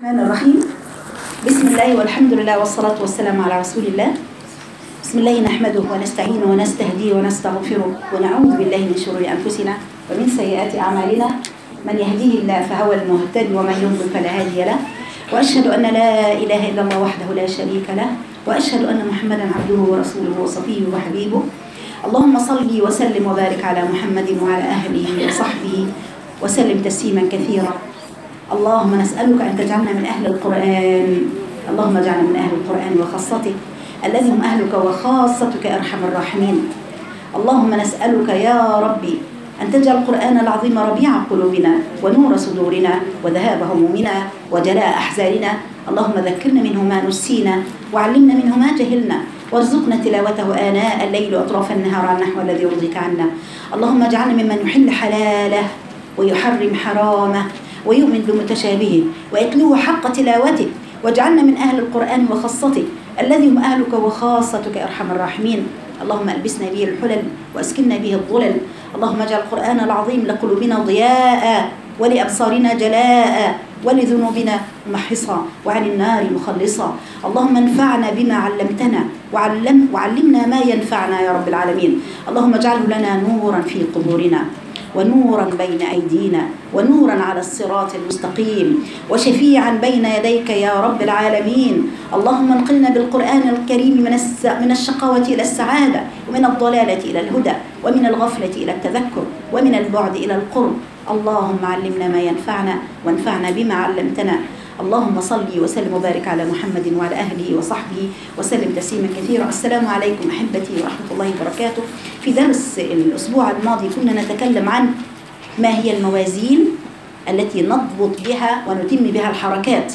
الرحمن الرحيم. بسم الله والحمد لله والصلاة والسلام على رسول الله. بسم الله نحمده ونستعينه ونستهديه ونستغفره ونعوذ بالله من شرور أنفسنا ومن سيئات أعمالنا. من يهديه الله فهو المهتد ومن يضلل فلا هادي له. وأشهد أن لا إله إلا الله وحده لا شريك له، وأشهد أن محمدا عبده ورسوله وصفيه وحبيبه. اللهم صل وسلم وبارك على محمد وعلى أهله وصحبه وسلم تسليما كثيرا. اللهم نسألك أن تجعلنا من أهل القرآن، اللهم اجعلنا من أهل القرآن وخاصته الذي هم أهلك وخاصتك يا أرحم الراحمين. اللهم نسألك يا ربي أن تجعل القرآن العظيم ربيع قلوبنا ونور صدورنا وذهاب همومنا وجلاء أحزاننا. اللهم ذكرنا منه ما نسينا وعلمنا منه ما جهلنا وارزقنا تلاوته آناء الليل وأطراف النهار على النحو الذي يرضيك عنا. اللهم اجعلنا ممن يحل حلاله ويحرم حرامه ويؤمن بمتشابهه ويتلوه حق تلاوته، واجعلنا من أهل القرآن وخاصته الذي هم أهلك وخاصتك يا أرحم الراحمين. اللهم ألبسنا به الحلل وأسكننا به الظلل. اللهم اجعل القرآن العظيم لقلوبنا ضياء ولأبصارنا جلاء ولذنوبنا محصا وعن النار مخلصا. اللهم انفعنا بما علمتنا وعلمنا ما ينفعنا يا رب العالمين. اللهم اجعله لنا نورا في قبورنا ونورا بين أيدينا ونورا على الصراط المستقيم وشفيعا بين يديك يا رب العالمين. اللهم انقلنا بالقرآن الكريم من الشقاوة إلى السعادة ومن الضلالة إلى الهدى ومن الغفلة إلى التذكر ومن البعد إلى القرب. اللهم علمنا ما ينفعنا وانفعنا بما علمتنا. اللهم صل وسلم وبارك على محمد وعلى أهله وصحبه وسلم تسليما كثيرا. السلام عليكم أحبتي ورحمة الله وبركاته. في درس الأسبوع الماضي كنا نتكلم عن ما هي الموازين التي نضبط بها ونتم بها الحركات.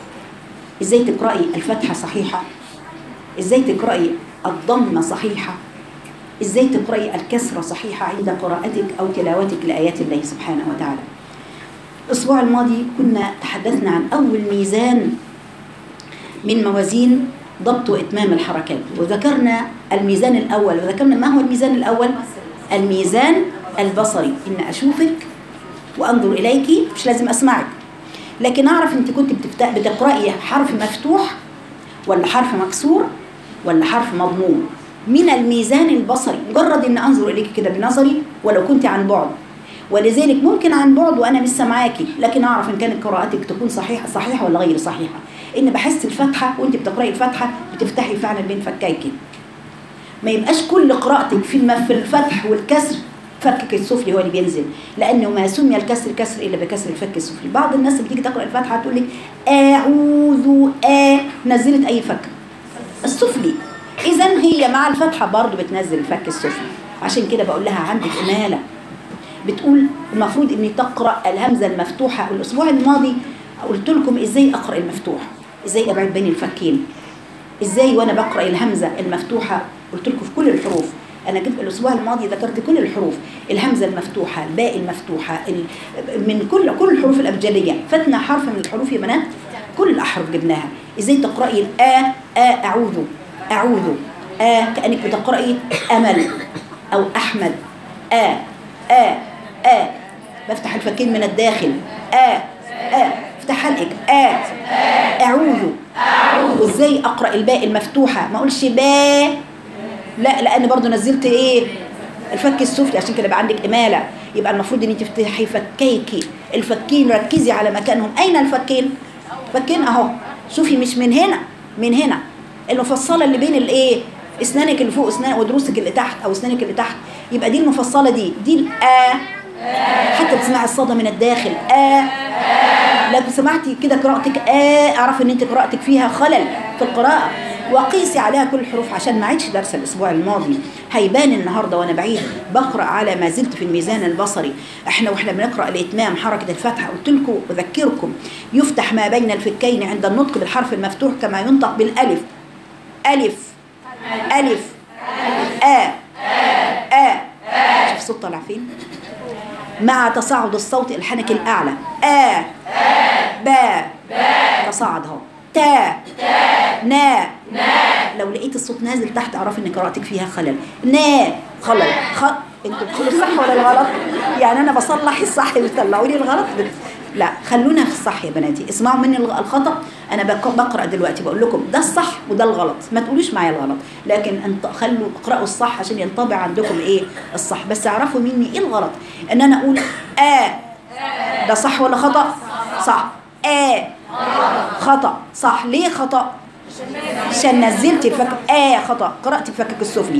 إزاي تقرأي الفتحة صحيحة، إزاي تقرأي الضمة صحيحة، إزاي تقرأي الكسرة صحيحة عند قراءتك أو تلاوتك لآيات الله سبحانه وتعالى. الأسبوع الماضي كنا تحدثنا عن أول ميزان من موازين ضبط وإتمام الحركات، وذكرنا الميزان الأول. وذكرنا ما هو الميزان الأول؟ الميزان البصري، إن أشوفك وأنظر إليك، مش لازم أسمعك، لكن أعرف أنت كنت بتقرأي حرف مفتوح ولا حرف مكسور ولا حرف مضموم. من الميزان البصري مجرد أن أنظر إليك كده بنظري ولو كنت عن بعد، ولذلك ممكن عن بعد وأنا مش سامعاكي لكن أعرف إن كانت قراءتك تكون صحيحة ولا غير صحيحة. إن بحس الفتحة وأنت بتقرأي الفتحة بتفتحي فعلا بين فكايكي، ما يبقاش كل قراءتك في الفتح والكسر فكك السفلي هو اللي بينزل، لأنه ما سمي الكسر كسر إلا بكسر الفك السفلي. بعض الناس بتيجي تقرأ الفتحة تقول لك أعوذ نزلت أي فك السفلي، إذن هي مع الفتحة برضو بتنزل الفك السفلي. عشان كده بقول لها عندك إمالة، بتقول المفروض اني تقرأ الهمزة المفتوحة. الاسبوع الماضي قلت لكم ازاي اقرأ المفتوح، ازاي ابعد بين الفكين، ازاي وانا بقرأ الهمزة المفتوحة. قلت لكم في كل الحروف، انا جبت الاسبوع الماضي ذكرت كل الحروف، الهمزة المفتوحة، الباء المفتوحة، من كل الحروف الابجدية. فاتنا حرف من الحروف يا بنات، كل الاحرف جبناها. ازاي تقرأي اعوذ كأنك بتقرأي امل او احمد. بفتح الفكين من الداخل. افتح حلقك. اعوذ. وازاي اقرا الباء المفتوحه، ما اقولش باء، لا، لان برضو نزلت ايه الفك السفلي، عشان كده يبقى عندك اماله. يبقى المفروض ان انت تفتحي فكيكي الفكين، ركزي على مكانهم. اين الفكين؟ فكين اهو، شوفي مش من هنا، من هنا المفصله اللي بين الايه اسنانك اللي فوق اسنان ودروسك اللي تحت او اسنانك اللي تحت، يبقى دي المفصله، دي حتى تسمعي الصدى من الداخل. لو سمعتي كده قراءتك اعرف ان انت قراءتك فيها خلل في القراءه، وقيسي عليها كل الحروف. عشان ما عيدش درس الاسبوع الماضي هيبان النهارده وانا بعيد بقرا على ما زلت في الميزان البصري. احنا بنقرا الاتمام حركه الفتحه، قلت لكم اذكركم يفتح ما بين الفكين عند النطق بالحرف المفتوح كما ينطق بالالف. الف شوف الصوت طالع فين، مع تصاعد الصوت الحنك الأعلى. با تصاعد اهو. نا لو لقيت الصوت نازل تحت اعرف ان قراءتك فيها خلل. خلل. انتوا بتقولوا الصح ولا الغلط؟ يعني انا بصلح الصح بتطلعوا لي الغلط. لا خلونا في الصح يا بناتي، اسمعوا مني الخطأ. أنا بقرأ دلوقتي بقول لكم ده الصح وده الغلط، ما تقولوش معايا الغلط، لكن انت خلوا اقرأوا الصح عشان ينطبع عندكم إيه الصح. بس اعرفوا مني إيه الغلط، إن أنا أقول ده صح ولا خطأ؟ صح. خطأ. صح. ليه خطأ؟ عشان نزلت الفك. خطأ، قرأت الفكك السفلي.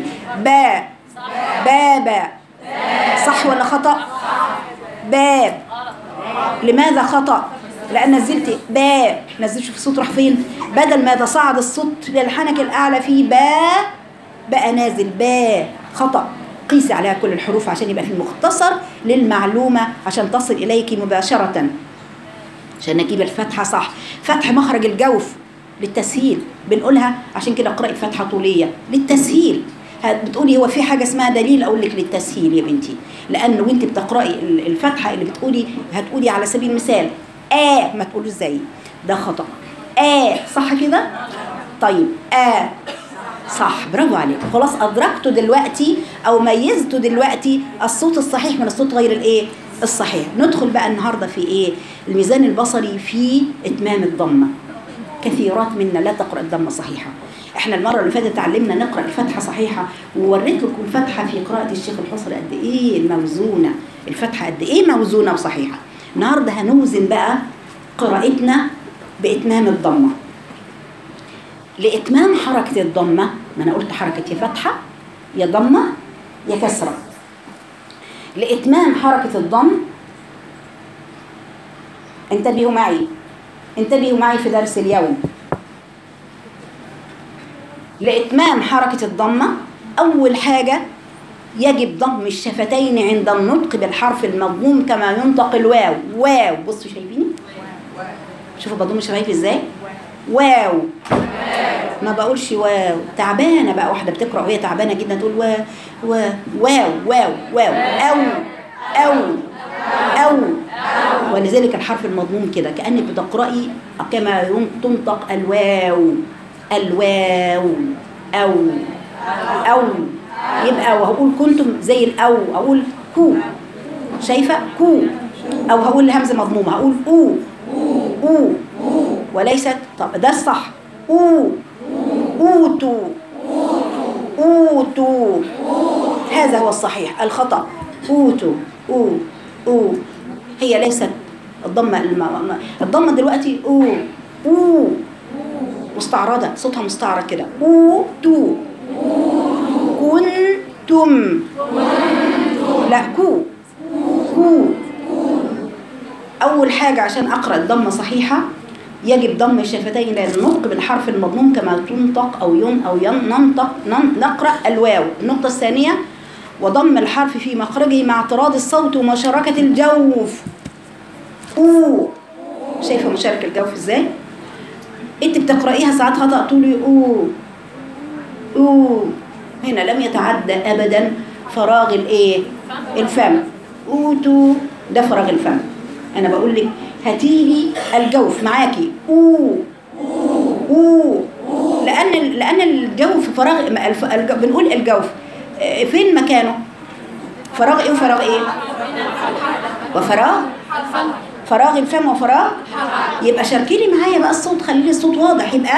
بابا. صح ولا خطأ؟ باب. لماذا خطأ؟ لأن نزلت نزلت. شوف الصوت راح فين؟ بدل ما تصعد الصوت للحنك الأعلى في بقى نازل خطأ. قيسي عليها كل الحروف عشان يبقى في مختصر للمعلومة عشان تصل إليك مباشرة، عشان نجيب الفتحة صح. فتح مخرج الجوف للتسهيل بنقولها، عشان كده اقرأي فتحة طولية للتسهيل. بتقولي هو في حاجة اسمها دليل؟ أقول لك للتسهيل يا بنتي، لأن وانت بتقرأي الفتحة اللي بتقولي هتقولي على سبيل المثال ما تقولوا ازاي، ده خطأ. صح كده؟ طيب صح، برافو عليك. خلاص أدركتوا دلوقتي أو ميزتوا دلوقتي الصوت الصحيح من الصوت غير الصحيح. ندخل بقى النهاردة في الميزان البصري في إتمام الضمة. كثيرات منا لا تقرأ الضمة صحيحة. احنا المرة اللي فاتت تعلمنا نقرأ الفتحة صحيحة، ووريت لكم الفتحة في قراءة الشيخ الحصري قد ايه الموزونة، الفتحة قد ايه موزونة وصحيحة. النهاردة هنوزن بقى قراءتنا بإتمام الضمة. لإتمام حركة الضمة، ما أنا قلت حركة يا فتحة يا ضمة يا كسرة. لإتمام حركة الضم، انتبهوا معي في درس اليوم. لإتمام حركة الضمة أول حاجة يجب ضم الشفتين عند النطق بالحرف المضموم كما ينطق واو. بصوا شايفيني؟ شوفوا بضم شفايفي ازاي؟ واو. ما بقولش واو. تعبانة بقى واحدة بتقرأ وهي تعبانة جدا تقول واو أو. ولذلك الحرف المضموم كده كأنك بتقرأي كما تنطق الواو أو. يبقى وهقول كنتم زي الأو، أقول كو. شايفة؟ كو. أو هقول همزة مضمومة هقول أو وليست. طب ده الصح. أوتو. هذا هو الصحيح. الخطأ أوتو. هي ليست الضمة دلوقتي أو مستعرضة، صوتها مستعرض كده. أوتو. كنتم. لا كو. أول حاجة عشان أقرأ الضمة صحيحة يجب ضم الشفتين للنطق بالحرف المضموم كما تنطق أو ننطق نقرأ الواو. النقطة الثانية وضم الحرف في مخرجه مع اعتراض الصوت ومشاركة الجوف. شايفة مشاركة الجوف ازاي؟ انت بتقرأيها ساعات خطأ تقولي هنا لم يتعدى أبدا فراغ الفم. أوتو ده فراغ الفم. أنا بقول لك هاتيلي الجوف معاكي لأن الجوف فراغ. بنقول الجوف فين مكانه؟ فراغ وفراغ فراغ الفم وفراغ. يبقى شاركي لي معايا بقى الصوت، خلي لي الصوت واضح يبقى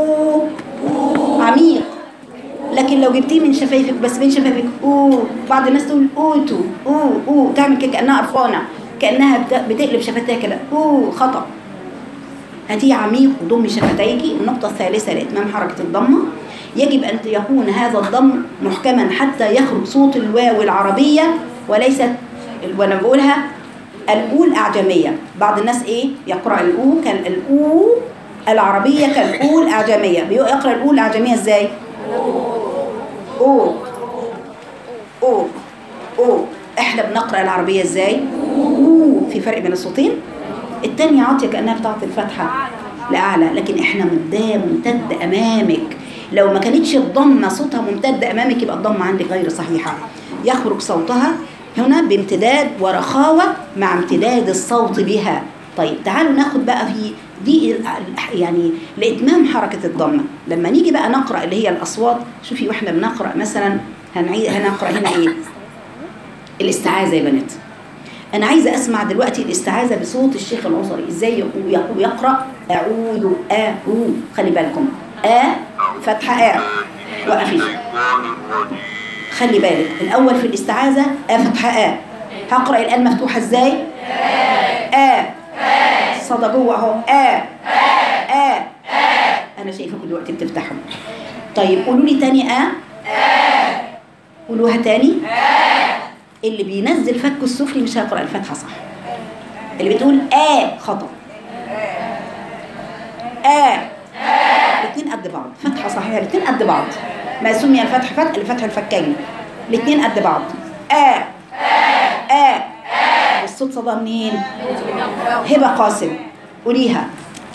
عميق. لكن لو جبتيه من شفايفك بس بين شفايفك بعض الناس تقول اوتو تعمل كده كأنها قرفانة، كأنها بتقلب شفتيها كده خطأ. هاتيه عميق وضمي شفتيك. النقطة الثالثة لإتمام حركة الضمة يجب أن يكون هذا الضم محكما حتى يخرج صوت الواو العربية وليست وانا بقولها الأول أعجمية. بعض الناس يقرأ الأو العربية كالأول أعجمية. يقرأ الأول أعجمية ازاي؟ احنا بنقرأ العربية ازاي؟ في فرق بين الصوتين. التانية عاطية كأنها بتعطي الفتحة لأعلى، لكن احنا ممتد أمامك. لو ما كانتش الضمة صوتها ممتد أمامك يبقى الضمة عندك غير صحيحة. يخرج صوتها هنا بامتداد ورخاوة مع امتداد الصوت بها. طيب تعالوا ناخد بقى في دي يعني لإتمام حركة الضمة. لما نيجي بقى نقرأ اللي هي الأصوات، شوفي واحنا بنقرأ مثلا هنقرأ هنا الاستعاذة يا بنات. أنا عايزة أسمع دلوقتي الاستعاذة بصوت الشيخ العصري إزاي يقرأ أعوذ خلي بالكم فتحة وقفي، خلي بالك الأول في الاستعاذة فتحة هقرأ الآن مفتوحة إزاي؟ صدى جوه أهو أنا شايفكم دلوقتي بتفتحوا. طيب قولوا لي تاني قولوها تاني. اللي بينزل فك السفلي مش هيقرأ الفتحة صح، اللي بتقول خطأ. الاثنين قد بعض، فتحة صحيحة الاثنين قد بعض، ما سمي الفتح الفتح الفكين، الاثنين قد بعض. والصوت صدى منين؟ هبة قاسم قوليها.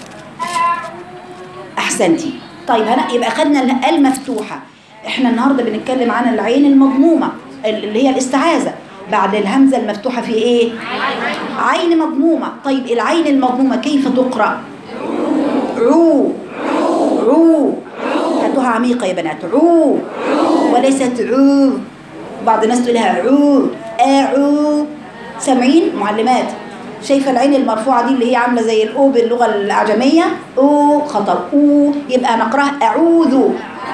أحسنتي. طيب يبقى أخذنا المفتوحة. احنا النهاردة بنتكلم عن العين المضمومة اللي هي الاستعاذة. بعد الهمزة المفتوحة في ايه؟ عين مضمومة. طيب العين المضمومة كيف تقرأ؟ عو هاتوها عميقة يا بنات. عو وليست عو. بعض الناس تقولها عو. سامعين معلمات؟ شايفة العين المرفوعة دي اللي هي عاملة زي الأو باللغة الأعجمية؟ خطأ. يبقى نقرأها أعوذ.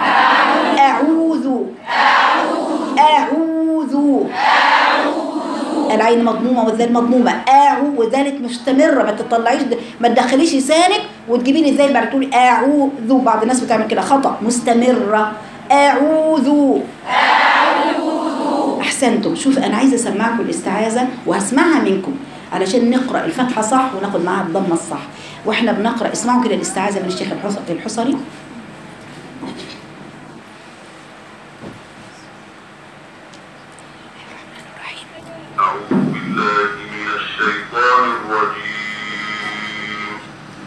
العين مضمومة والذال مضمومة. وذلك مستمرة، ما تطلعيش ما تدخليش لسانك وتجيبي لي ازاي بعد تقولي أعوذ. بعض الناس بتعمل كده خطأ. مستمرة. أعوذ. أحسنتم. شوف أنا عايزة أسمعكم الاستعاذة وهسمعها منكم علشان نقرأ الفتحة صح وناخد معاها الضمة الصح. واحنا بنقرأ اسمعوا كده الاستعاذة من الشيخ الحصري. أعوذ بالله من الشيطان الرجيم.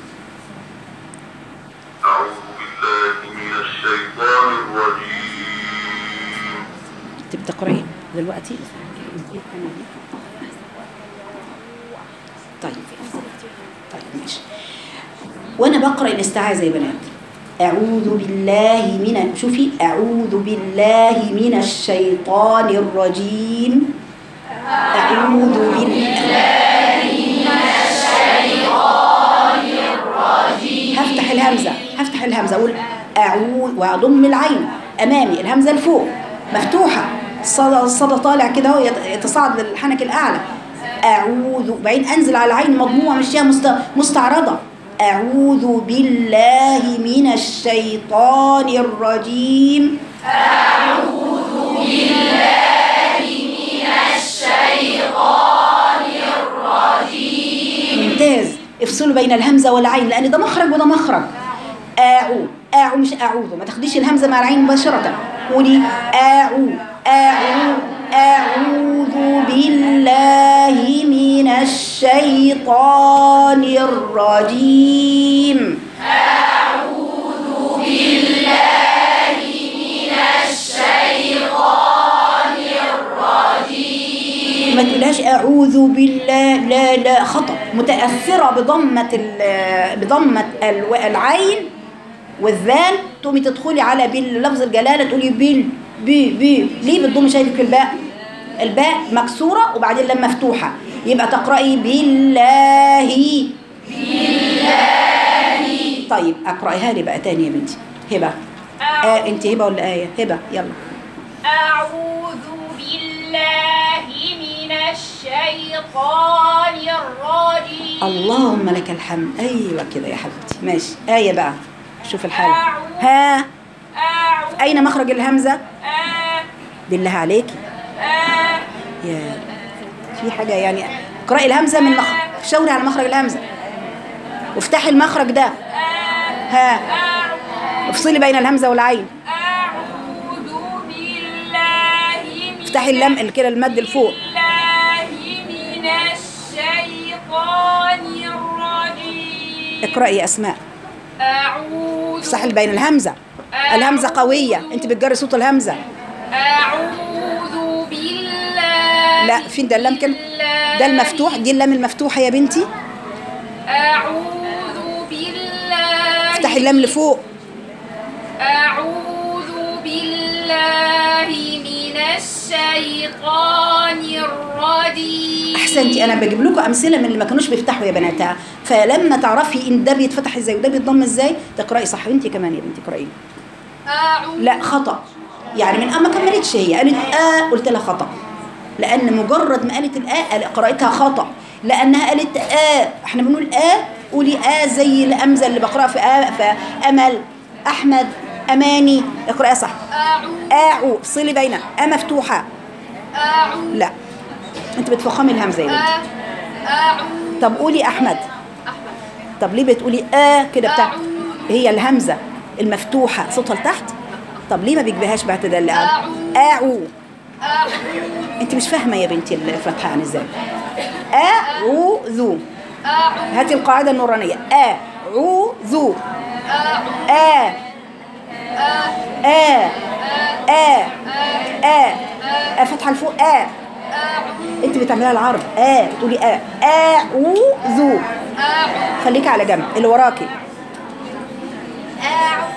أعوذ بالله من الشيطان الرجيم. انت بتقرأي دلوقتي؟ طيب ماشي. وانا بقرأ الاستعاذة يا بنات أعوذ بالله شوفي أعوذ بالله من الشيطان الرجيم. أعوذ بالله من الشيطان الرجيم. هفتح الهمزة أقول أعوذ وأضم العين أمامي، الهمزة لفوق مفتوحة، الصدى طالع كده اهو يتصاعد للحنك الأعلى. أعوذ، بعدين أنزل على العين مضمومة مشيها مستعرضة. أعوذ بالله من الشيطان الرجيم. أعوذ بالله من الشيطان الرجيم. ممتاز. افصلوا بين الهمزة والعين لأن ده مخرج وده مخرج. مش أعوذ، ما تاخديش الهمزة مع العين مباشرة. قولي أعوذ بالله من الشيطان الرجيم. أعوذ بالله من الشيطان الرجيم. ما تقولهاش أعوذ بالله، لا خطأ. متأثرة بضمة العين والذال، تقومي تدخلي على لفظ الجلالة تقولي بي ليه بتضمي؟ شايفك الباء مكسورة وبعدين لما مفتوحة، يبقى تقرأي بالله. طيب اقرأيها لي بقى تاني يا بنتي. هبة انت هبة ولا آية؟ هبة يلا. أعوذ بالله من الشيطان الرجيم. اللهم لك الحمد. أيوة كده يا حبيبتي. ماشي. آية بقى شوف الحال. أين مخرج الهمزة؟ بالله عليكي. يا في حاجة يعني. اقرأي الهمزة من شاوري على مخرج الهمزة وافتحي المخرج ده. افصلي بين الهمزة والعين. أعوذ بالله من افتحي اللم كده المد لفوق. من الشيطان الرجيم. اقرأي يا أسماء. أعوذ. افتحي بين الهمزة. الهمزة قوية، انت بتجري صوت الهمزة. أعوذ بالله. لا فين ده اللام كده؟ ده المفتوح، دي اللام المفتوحة يا بنتي. أعوذ بالله. افتحي اللام لفوق. أعوذ بالله من الشيطان الرجيم. الرجيم. احسنتي. انا بجيب لكم امثله من اللي ما كانوش بيفتحوا يا بناتها، فلما تعرفي ان ده بيتفتح ازاي وده بيتضم ازاي تقراي صح. انت كمان يا بنتي اقراي. أعوذ. لا خطا، يعني من ما كملتش، هي قالت قلت لها خطا، لان مجرد ما قالت قرأتها خطا، لانها قالت احنا بنقول قولي زي الامزه اللي بقراها في امل، احمد، اماني، اقراها صح. أعوذ. صلي بين مفتوحه. أعوذ. لا انت بتفخمي الهمزه يا بنتي. أعوذ. طب قولي احمد. أحمد. طب ليه بتقولي كده بتاع؟ هي الهمزه المفتوحه صوتها لتحت. طب ليه ما بيجبهاش بعد ده اللي أعوذ. انت مش فاهمه يا بنتي الفتحه يعني ازاي. اعوذ. هاتي القاعده النورانيه. اعوذ. فتحه لفوق. انت بتعمليها العرض. بتقولي اعوذ. خليكي على جنب اللي وراكي. أعوذ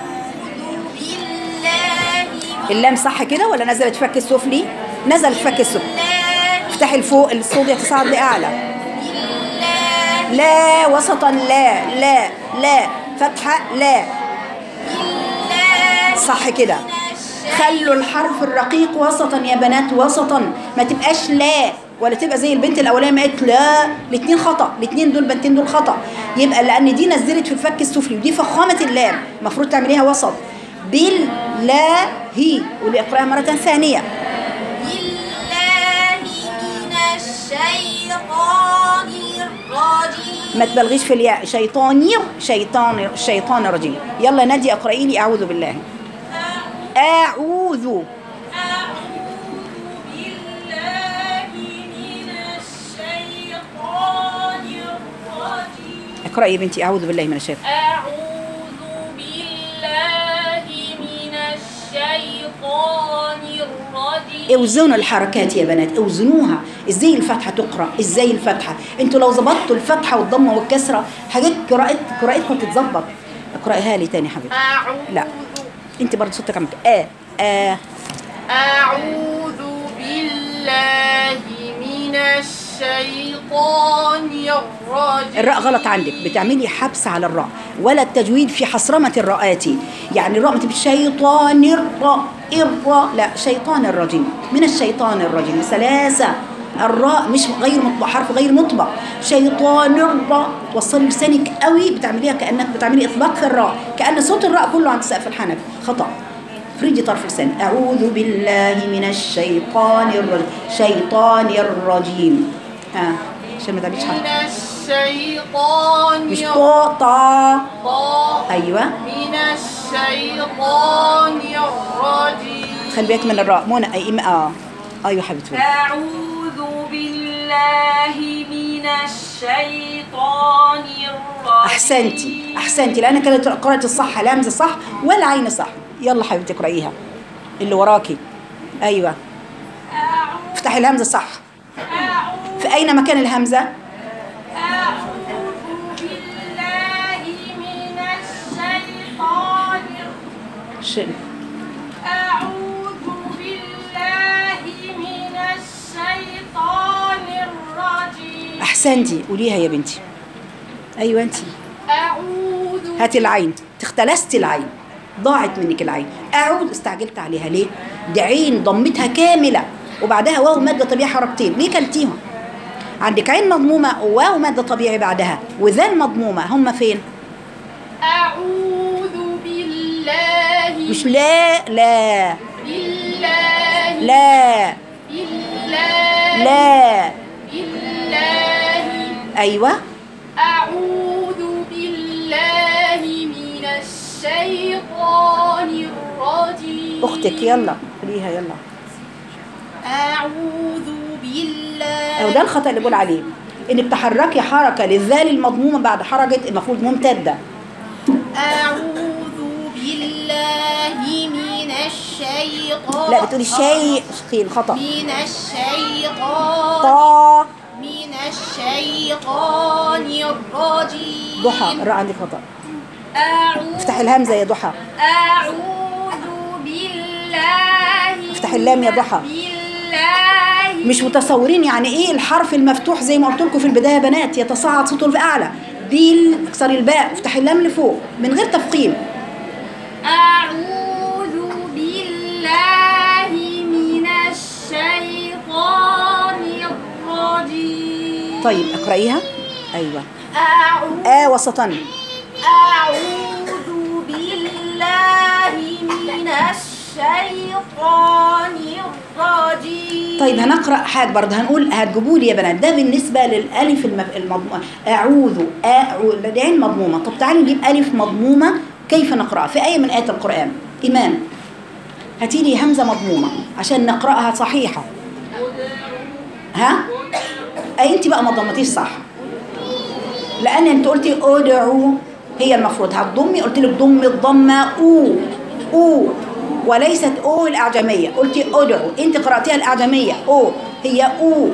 بالله. اللام صح كده ولا نزلت فك السفلي؟ نزلت فك السفلي. افتحي لفوق الصوت يتصاعد لاعلى. لا وسطا. لا فتحه. لا صح كده. خلوا الحرف الرقيق وسطا يا بنات، وسطا، ما تبقاش لا ولا تبقى زي البنت الاولانيه ما قالت لا. الاثنين خطا، الاثنين دول بنتين دول خطا. يبقى لان دي نزلت في الفك السفلي ودي فخامه اللام، المفروض تعمليها وسط. بالله. قولي اقراها مره ثانيه. بالله من الشيطان الرجيم. ما تبالغيش في الياء. شيطان الرجيم. يلا نادي اقرأي لي اعوذ بالله. اعوذ. اقرأي يا بنتي اعوذ بالله من الشيطان. أعوذ بالله من الشيطان الرجيم. اوزنوا الحركات يا بنات، اوزنوها. ازاي الفتحه تقرا، ازاي الفتحه. انتوا لو ظبطتوا الفتحه والضمه والكسره حاجات قراءتكم تتظبط. اقرايها لي تاني حبيبتي. أعوذ. لا انت برضه صوتك عم أعوذ بالله من الشيطان الرجيم. الراء غلط عندك، بتعملي حبس على الراء، ولا التجويد في حصرمة الراءات. يعني الراء ما تبقاش شيطان الراء، لا شيطان الرجيم. من الشيطان الرجيم ثلاثة. الراء مش غير مطبق، حرف غير مطبق. شيطان الراء توصلي لسانك قوي، بتعمليها كأنك بتعملي إطباق في الراء، كأن صوت الراء كله عند سقف الحنك. خطأ. فريجي طرف لسان. أعوذ بالله من الشيطان الرجيم. عشان ما تعمليش حاجة. من الشيطان مش طا. ايوه. من الشيطان الرجيم. خلي بالك من الراء. منى ايوه حبيبتي. أعوذ بالله من الشيطان الرجيم. احسنتي لان كانت قرأت الصح، الهمزه صح والعين صح. يلا حبيبتي اقرأيها اللي وراكي. ايوه افتحي الهمزه صح. في اين مكان الهمزه؟ أعوذ بالله من الشيطان أعوذ بالله من الشيطان الرجيم. احسنتي قوليها يا بنتي. ايوه انت. أعوذ. هاتي العين. اختلستي العين، ضاعت منك العين. اعوذ استعجلت عليها ليه؟ دي عين ضمتها كامله وبعدها واو ماده طبيعيه حركتين، ليه كلتيهم؟ عندك عين مضمومه وواو ماده طبيعي بعدها وذال مضمومه، هم فين؟ أعوذ بالله. مش لا بالله. لا بالله. لا. بالله. ايوه. أعوذ بالله من الشيطان الرجيم. اختك يلا قوليها يلا. أعوذ بالله. وده الخطأ اللي بقول عليه، انك تحركي حركه للذال المضمومه بعد حركه المفروض ممتده. أعوذ بالله من الشيطان. لا بتقولي شيء خطأ. من الشيطان. طا. من الشيطان الرجيم. ضحى الراء عندك خطأ. أعوذ. افتحي الهمزه يا ضحى. أعوذ بالله. افتحي اللام يا ضحى. بالله مش متصورين يعني ايه الحرف المفتوح زي ما قلت لكم في البدايه يا بنات، يتصاعد صوته لأعلى. بيل اكسري الباء وافتحي اللام لفوق من غير تفخيم. أعوذ بالله من الشيطان الرجيم. طيب اقرأيها. ايوه. وسطا. أعوذ بالله من الشيطان الرجيم. طيب هنقرأ حاجة برضه، هنقول هتجيبوا لي يا بنات ده بالنسبة للألف المضمومة. أعوذ العين مضمومة. طب تعالوا نجيب ألف مضمومة كيف نقرأها في آية من آيات القرآن. إيمان هاتي لي همزة مضمومة عشان نقرأها صحيحة. ها؟ أنت بقى ما ضمتيش صح، لأن أنت قلتي أدعو، هي المفروض هتضمي، قلت لك ضمي الضمة أو وليست أو الأعجمية. قلتي أدعو، أنت قرأتيها الأعجمية أو، هي أو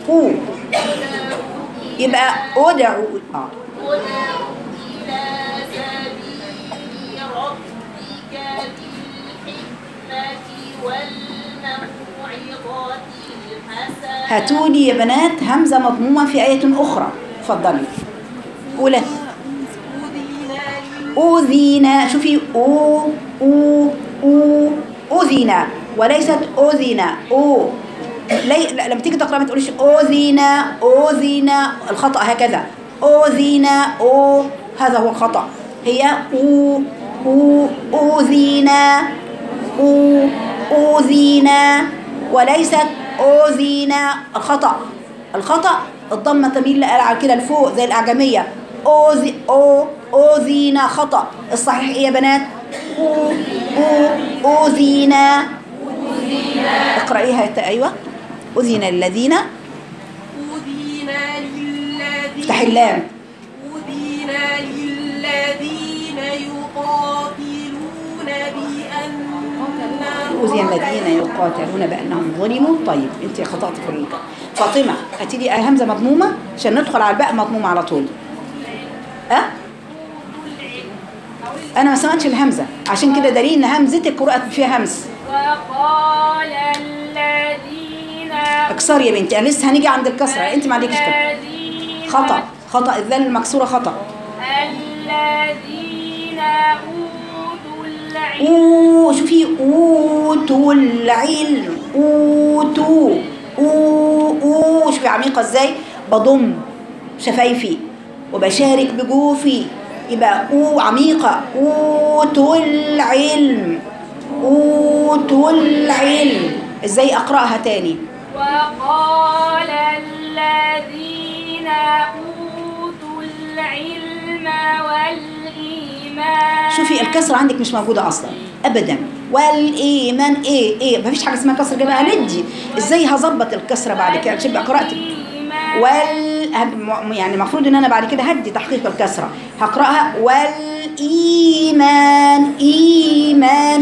يبقى أدعو. ادع إلى سبيل ربك بالحكمة والموعظة الحسنة. هاتولي يا بنات همزة مضمومة في آية أخرى. اتفضلي. أولى أذينا. شوفي أذينا وليست أذينا أو. لما تيجي تقرأ ما تقوليش أذينا الخطأ هكذا. أذينا أو، هذا هو الخطأ. هي أذينا وليست أذينا. الخطأ الضمة تميل على كده لفوق زي الأعجمية. أذينا خطأ. الصحيح إيه يا بنات؟ أذينا. اقرأيها. أيوة. أذين للذين. افتح اللام. أذين للذين يقاتلون أذين الذين يقاتلون بأنهم ظلموا. طيب أنت خطأت في الكلام. فاطمة هاتي لي همزة مضمومة عشان ندخل على الباء مضمومة على طول. أنا ما سمعتش الهمزة، عشان كده دليل إن همزتك قرأت فيها همس. وقال الذين. اكسري يا بنتي، أنا لسه هنيجي عند الكسرة، أنت ما عليكيش كده. خطأ الذال المكسورة خطأ. الذين أوتوا العلم. شوفي أوتوا العلم. شوفي عميقة ازاي، بضم شفايفي وبشارك بجوفي، يبقى عميقة. أوتوا العلم. ازاي اقرأها تاني؟ وقال الذين أوتوا العلم والإيمان. شوفي الكسرة عندك مش موجودة أصلا أبدا. والإيمان إيه مفيش حاجة اسمها كسر جماعة. ندي ازاي هظبط الكسرة بعد كده عشان قراءتك يعني المفروض ان انا بعد كده هدي تحقيق الكسرة، هقرأها والإيمان. إيمان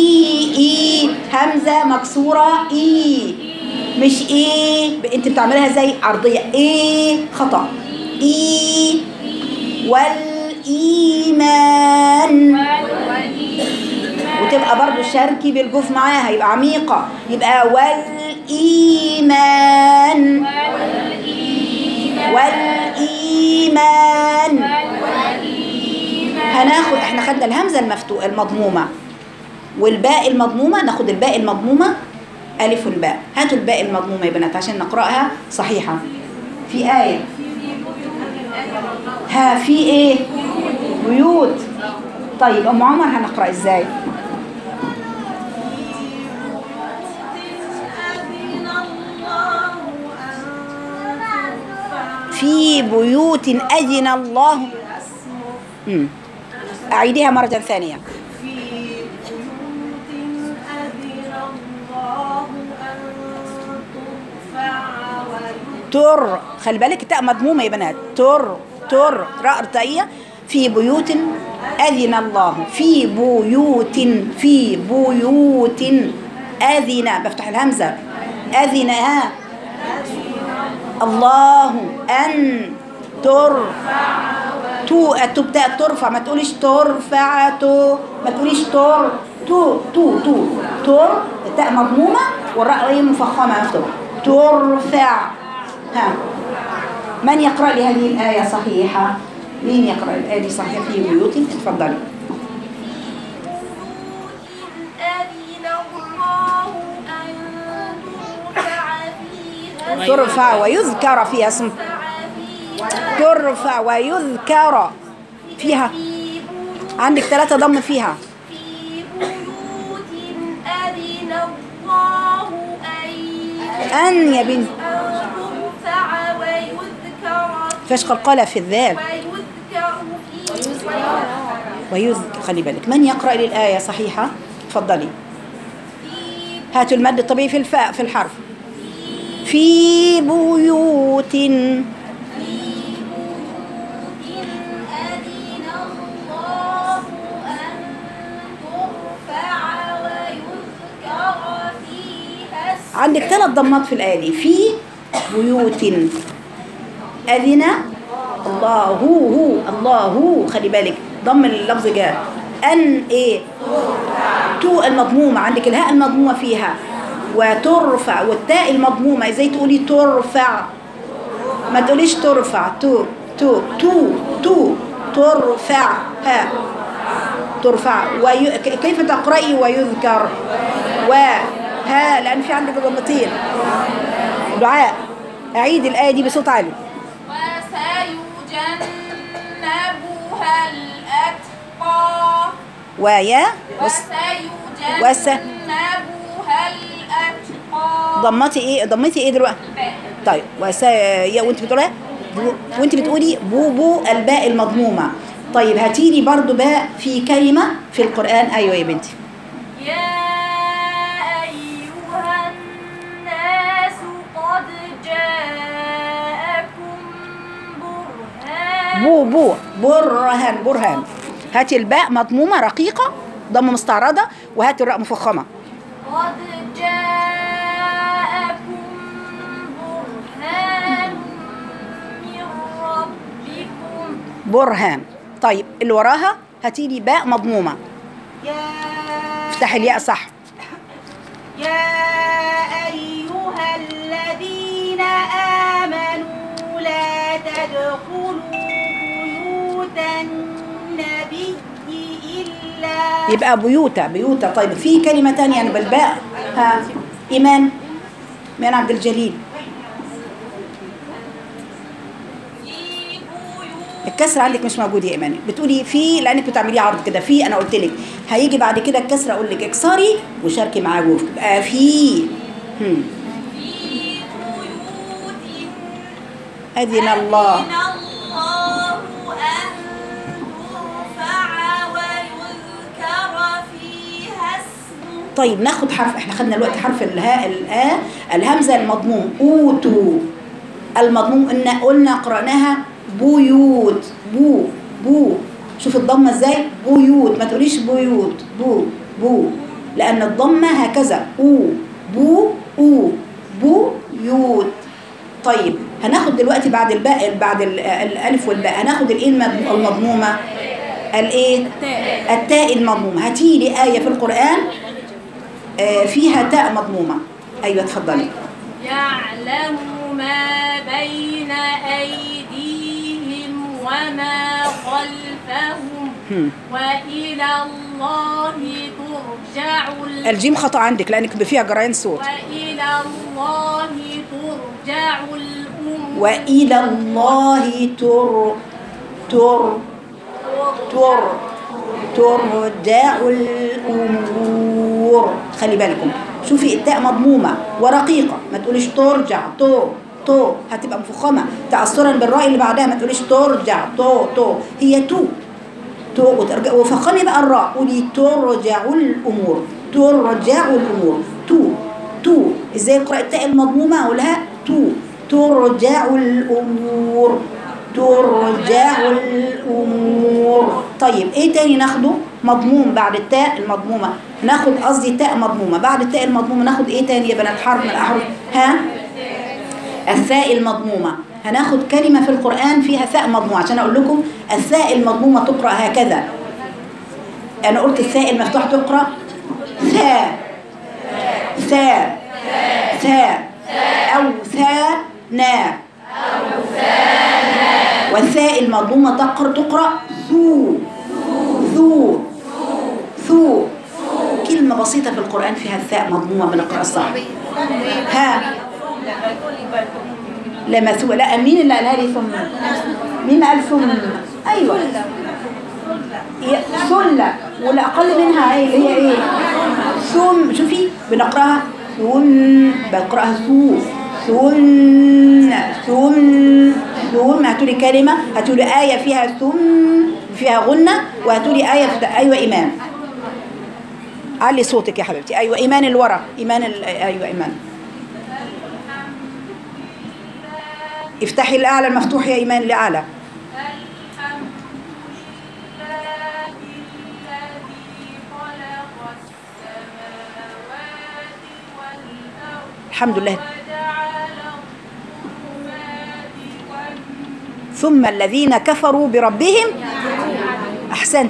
همزة مكسورة مش انت بتعملها زي عرضية خطأ. والإيمان وتبقى برضو شاركي بالجوف معاها، يبقى عميقة، يبقى والإيمان. هناخد احنا خدنا الهمزة المضمومة والباء المضمومة، ناخد الباء المضمومة ألف باء. هاتوا الباء المضمومة يا بنات عشان نقرأها صحيحة. في آية في بيوت. طيب أم عمر هنقرأ ازاي؟ في بيوت أذن الله. أعيدها مرة ثانية. في بيوت أذن الله أن ترفع خلي بالك التاء مضمومة يا بنات. راء ارتائية. في بيوت أذن الله. في بيوت أذن، بفتح الهمزة. أذن الله أن ترفع ترفع، ما تقوليش ترفع ما تقوليش التاء مضمومة والراء مفخمة مفتوحة. ترفع. ها، من يقرأ لي هذه الآية صحيحة؟ مين يقرأ الآية دي صحيحة؟ في بيوت، اتفضلي. ترفع ويذكر فيها اسم، ترفع ويذكر فيها، عندك 3 ضم فيها. أن يا بنت فاش قلقلة في الذال ويذكر. خلي بالك، من يقرأ لي الآية صحيحة؟ تفضلي. هاتوا المد الطبيعي في الفاء في الحرف. في بيوت عندك 3 ضمات في الآية دي. في بيوت أذن الله، الله، خلي بالك ضم اللفظ جاء. أن إيه؟ تو المضمومة، عندك الهاء المضمومة فيها وترفع، والتاء المضمومة ازاي تقولي ترفع؟ ما تقوليش ترفع، تو تو تو تو ترفع، ها ترفع. كيف تقرأي ويذكر؟ ها، لأن في عندك ضمتين. دعاء، أعيد الآية دي بصوت عالي. وسيجنبها الأتقى. ويا وسيجنبها الأتقى. ضمتي ايه دلوقتي؟ طيب وانت بتقولها وانت بتقولي بو الباء المضمومة. طيب هاتي لي برضو باء في كلمة في القرآن. ايوه يا بنتي. يا أيها الناس قد جاءكم برهان. برهان. هاتي الباء مضمومة رقيقة ضم مستعرضة، وهاتي الراء مفخمة. قد جاءكم برهان من ربكم. برهان. طيب اللي وراها هاتي لي باء مضمومة. افتحي الياء صح. يا أيها الذين آمنوا لا تدخلوا بيوت النبي إلا. يبقى بيوتا. طيب في كلمة تانية يعني بالباء. ها، إيمان عبد الجليل. الكسر عندك مش موجود يا إيمان، بتقولي في لأنك بتعملي عرض كده. في أنا قلت لك هيجي بعد كده الكسر أقول لك اكسري وشاركي معاه جوف، يبقى في أذن الله أن ترفع ويذكر فيها اسمه. طيب ناخد حرف، احنا خدنا الوقت حرف الهاء الهمزة المضموم. أوتوا المضموم قلنا قرأناها بيوت. بو شوف الضمة ازاي، بيوت، ما تقوليش بيوت، بو لأن الضمة هكذا، بو بيوت. طيب هناخد دلوقتي بعد الباء، بعد الألف والباء هناخد الإيه المضمومة، الإيه؟ التاء المضمومة. هاتي لي آية في القرآن فيها تاء مضمومة. أيوة اتفضلي. يعلم ما بين أيديهم وما خلفهم وإلى الله ترجع الجيم خطأ عندك لأنك فيها جريان صوت. وإلى الله ترجع الأمور. وإلى الله ترجع الأمور. خلي بالكم، شوفي التاء مضمومة ورقيقة، ما تقوليش ترجع تو هتبقى مفخمة تأثرا بالراء اللي بعدها. ما تقوليش ترجع تو هي تو وفخمي بقى الراء، قولي ترجع الأمور. تو ازاي اقرأ التاء المضمومة والهاء ترجع الأمور. طيب ايه تاني ناخده مضموم بعد التاء المضمومة؟ ناخد قصدي تاء مضمومة. بعد التاء المضمومة ناخد ايه تاني يا بنات؟ حرف من الأحرف. ها، الثاء المضمومة. هناخد كلمة في القرآن فيها ثاء مضمومة عشان أقول لكم الثاء المضمومة تقرأ هكذا. أنا قلت الثاء المفتوح تقرأ ثاء أوثانا. والثاء المضمومة تقرأ ثو ثو ثو. كلمة بسيطة في القرآن فيها الثاء مضمومة من القراءة الصح. ها لما ثو. لا مين اللي قالها لي ثم؟ مين قال ثم؟ أيوة ثلة، والأقل منها ايه اللي هي ايه؟ ثم. شوفي بنقراها ثم، بقراها ثو ثم ثم ثم. هاتولي كلمة، هاتولي آية فيها ثم فيها غنة، وهاتولي آية فيها أيوة إيمان. علي صوتك يا حبيبتي. أيوة إيمان الورا، إيمان أيوة إيمان. افتحي الأعلى المفتوح يا إيمان الأعلى. الحمد لله. ثم الذين كفروا بربهم. أحسنت.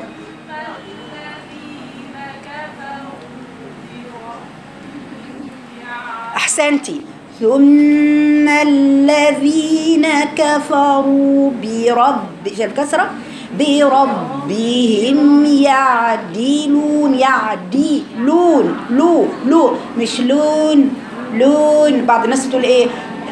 أحسنتي. ثم الذين كفروا الكسرة بربهم يعدلون. يعدلون لو مش لون. بعض الناس تقول ايه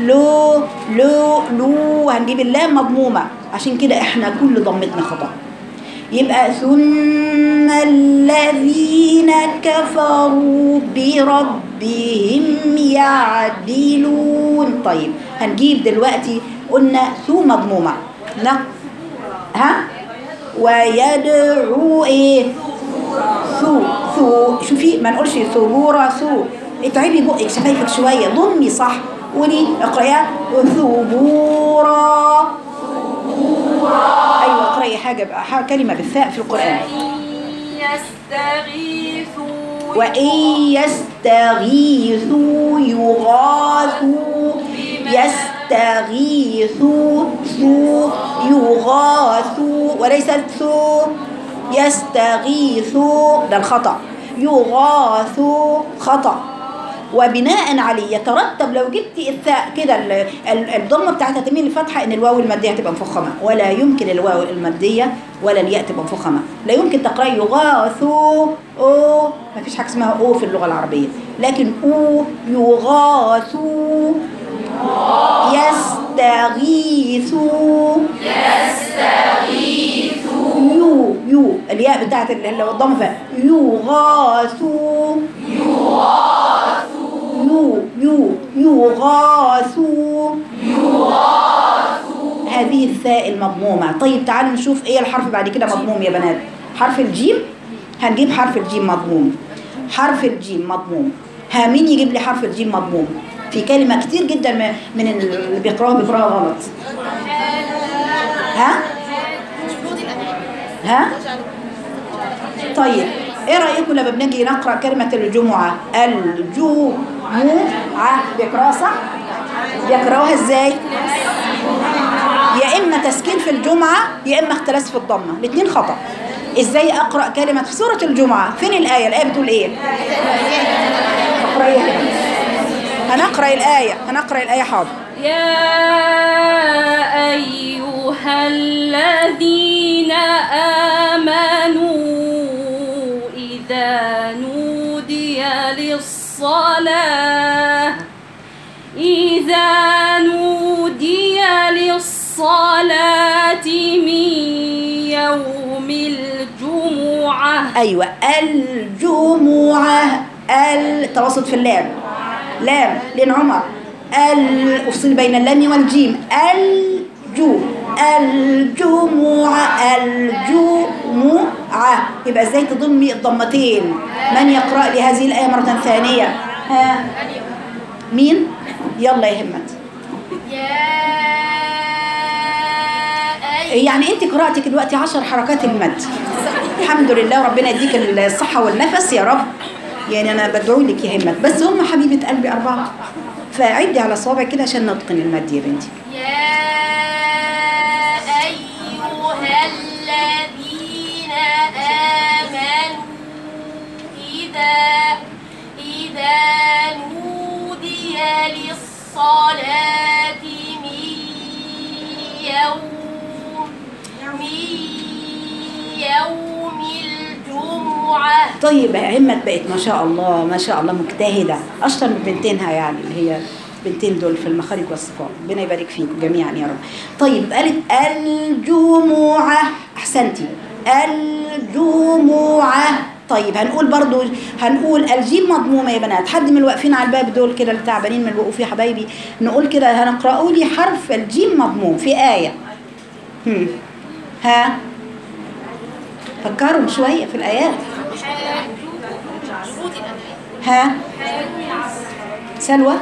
لو هنجيب اللام مضمومة، عشان كده احنا كل ضمتنا خطأ. يبقى ثم الذين كفروا بربهم يعدلون. طيب هنجيب دلوقتي قلنا ثو مضمومة. ها ويدعو ايه ثو. شوفي ما نقولش ثبورة ثو. اتعبي بقك شفايفك شوية، ضمي صح. قولي اقرأيها ثبورا. ايوه اقرأي حاجة بقى، كلمة بالثاء في القرآن. وإن يستغيثوا يغاثوا. يستغيثوا يغاثوا وليس ثو. يستغيثوا ده الخطأ، يغاثوا خطأ. وبناء عليه يترتب لو جبتي الثاء كده الضمه بتاعتها تميل لفتحه ان الواو الماديه هتبقى مفخمه، ولا يمكن الواو الماديه ولا الياء تبقى مفخمه. لا يمكن تقراي يغاثوا او، ما فيش حاجه اسمها او في اللغه العربيه، لكن او يغاثوا. يستغيثوا يو الياء بتاعت اللي هو الضمه يغاثوا يغاثوا. هذه الثاء المضمومة. طيب تعالوا نشوف ايه الحرف بعد كده مضموم يا بنات. حرف الجيم. هنجيب حرف الجيم مضموم. حرف الجيم مضموم. مين يجيب لي حرف الجيم مضموم؟ في كلمة كتير جدا من اللي بيقراها غلط. ها طيب ايه رأيكم لما بنجي نقرأ كلمة الجمعة؟ الجمعة بيقراها صح؟ بيقراوها ازاي؟ يا اما تسكين في الجمعة يا اما اختلاس في الضمة، الاثنين خطأ. ازاي اقرأ كلمة في سورة الجمعة؟ فين الآية؟ الآية بتقول ايه؟ هنقرأ الآية حاضر. يا أيها الذين آمنوا إذا نودي للصلاة من يوم الجمعة. أيوة الجمعة. التوسط في اللام، لام لين عمر. أفصل بين اللام والجيم. الجمعة. يبقى ازاي تضمي الضمتين؟ من يقرأ لي هذه الآية مرة ثانية؟ مين؟ يلا يا همت. يعني انت قرأتك دلوقتي 10 حركات المد. الحمد لله، ربنا يديك الصحة والنفس يا رب. يعني انا بدعو لك يا همت، بس هم حبيبة قلبي 4، فعدي على صوابعك كده عشان نتقن المد يا بنتي. يا أيها الذين آمنوا إذا نودي للصلاة الصلاة من يوم الجمعة. طيب همت بقت ما شاء الله ما شاء الله مجتهدة أشطر من بنتينها، يعني اللي هي بنتين دول في المخارج والصفات. ربنا يبارك فيكم جميعا يا رب. طيب قالت الجمعة، أحسنتي، الجمعة. طيب هنقول برضو، هنقول الجيم مضمومة يا بنات. حد من الواقفين على الباب دول كده اللي تعبانين من الوقوف يا حبايبي، نقول كده هنقرأوا لي حرف الجيم مضموم في آية. ها فكروا شوية في الآيات. ها سلوى،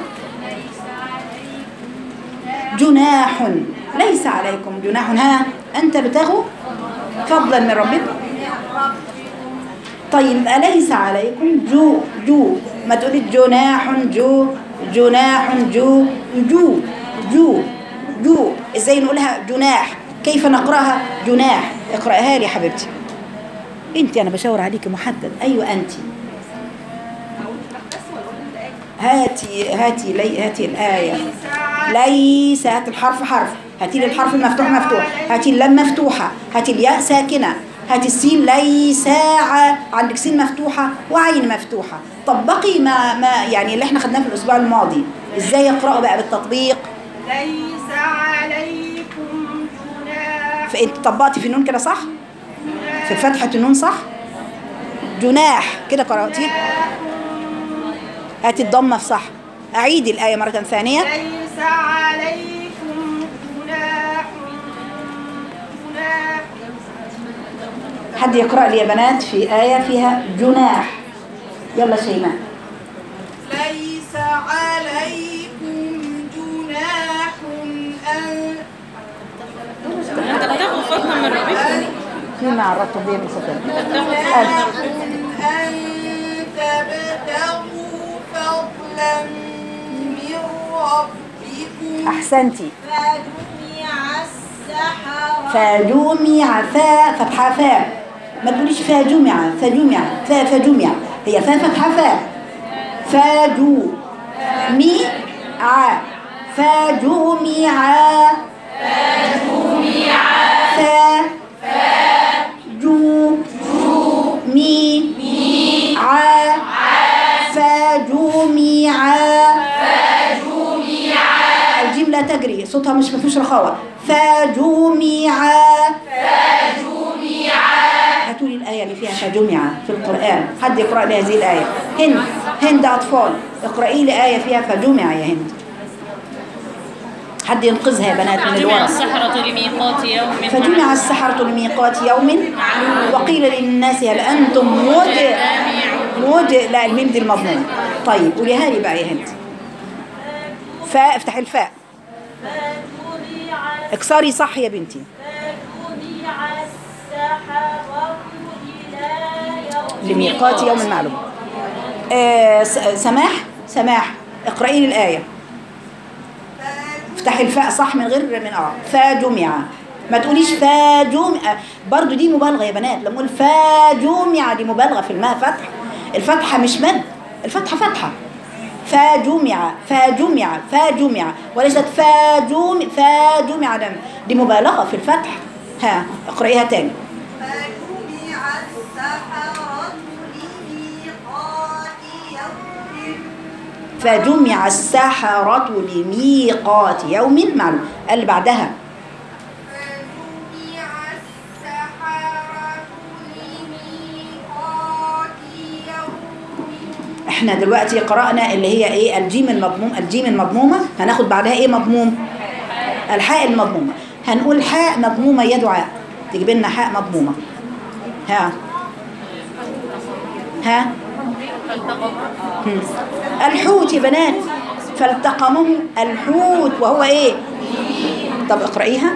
جناح، ليس عليكم جناح. ها أنت بتغوا فضلا من ربكم. طيب أليس عليكم جو ما تقولي جناح جناح جو. ازاي نقولها جناح؟ كيف نقراها جناح؟ اقراها لي يا حبيبتي انت، انا بشاور عليكي محدد. ايوه انت هاتي الآية. ليس، هاتي الحرف حرف، هاتي لي الحرف المفتوح مفتوح، هاتي اللام مفتوحة، هاتي الياء ساكنة، هاتي السين ليس عندك سين مفتوحة وعين مفتوحة. طبقي ما يعني اللي احنا خدناه في الأسبوع الماضي. ازاي يقرأوا بقى بالتطبيق؟ ليس عليكم جناح. فانت طبقتي في النون كده صح؟ في فتحة النون صح؟ جناح كده قرأتي. هاتي الضمة في صح. أعيدي الآية مرة ثانية. ليس عليكم جناح. حد يقرأ لي يا بنات في آية فيها جناح. يلا شيماء. ليس عليكم جناح أن تبتغوا فضلا من ربكم. فيما عرضت به من خطر. أن تبتغوا فضلا من ربكم. أحسنتي. فجمع فا فتحة فا، ما تقوليش فجمع هي فا فتحة فا. فجمع الجيم لا تجري، صوتها مش مفيش رخاوة. فجمع. هاتوا لي الآية اللي فيها فجمع في القرآن. حد يقرأ لي هذه الآية. هند أطفال، اقرأي لي آية فيها فجمع يا هند. حد ينقذها يا بنات من الورق. فجمع السحرة لميقات يوم وقيل للناس هل أنتم لا الميم دي المضمون. طيب قوليها لي بقى يا هند. فاء، افتحي الفاء، اكسري صح يا بنتي. لميقات يوم معلوم. سماح اقرأي لي الآية. افتحي الفاء صح من غير من فجمع. ما تقوليش فجمع، برضو دي مبالغة يا بنات. لما اقول فجمع دي مبالغة في الماء فتح. الفتحة مش مد، الفتحة فتحة. فجمع وليست فجمع دي مبالغة في الفتح. ها اقرأيها تاني. فجمع السحرة لميقات يوم معلوم. اللي بعدها احنا دلوقتي قرأنا اللي هي ايه الجيم المضمومة. هناخد بعدها ايه مضموم؟ الحاء المضمومة. هنقول حاء مضمومة يا دعاء، تجيب لنا حاء مضمومة. ها الحوت يا بنات. فالتقمه الحوت وهو ايه؟ طب اقرأيها.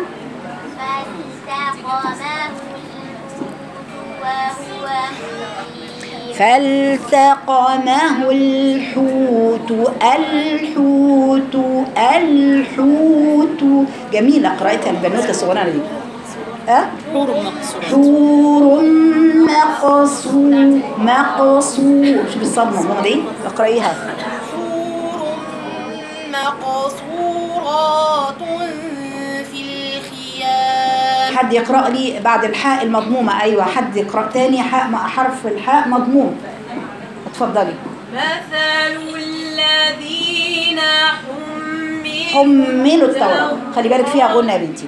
فالتقمه الحوت جميلة قراءتها البنوتة الصغيرة دي. حور مقصور. شوف الصدمة ماما دي، اقرأيها. حور مقصور حد يقرأ لي بعد الحاء المضمومة. أيوة، حد يقرأ تاني حاء مع حرف الحاء مضموم. اتفضلي. مثل الذين حملوا التوراة، خلي بالك فيها غنى يا بنتي.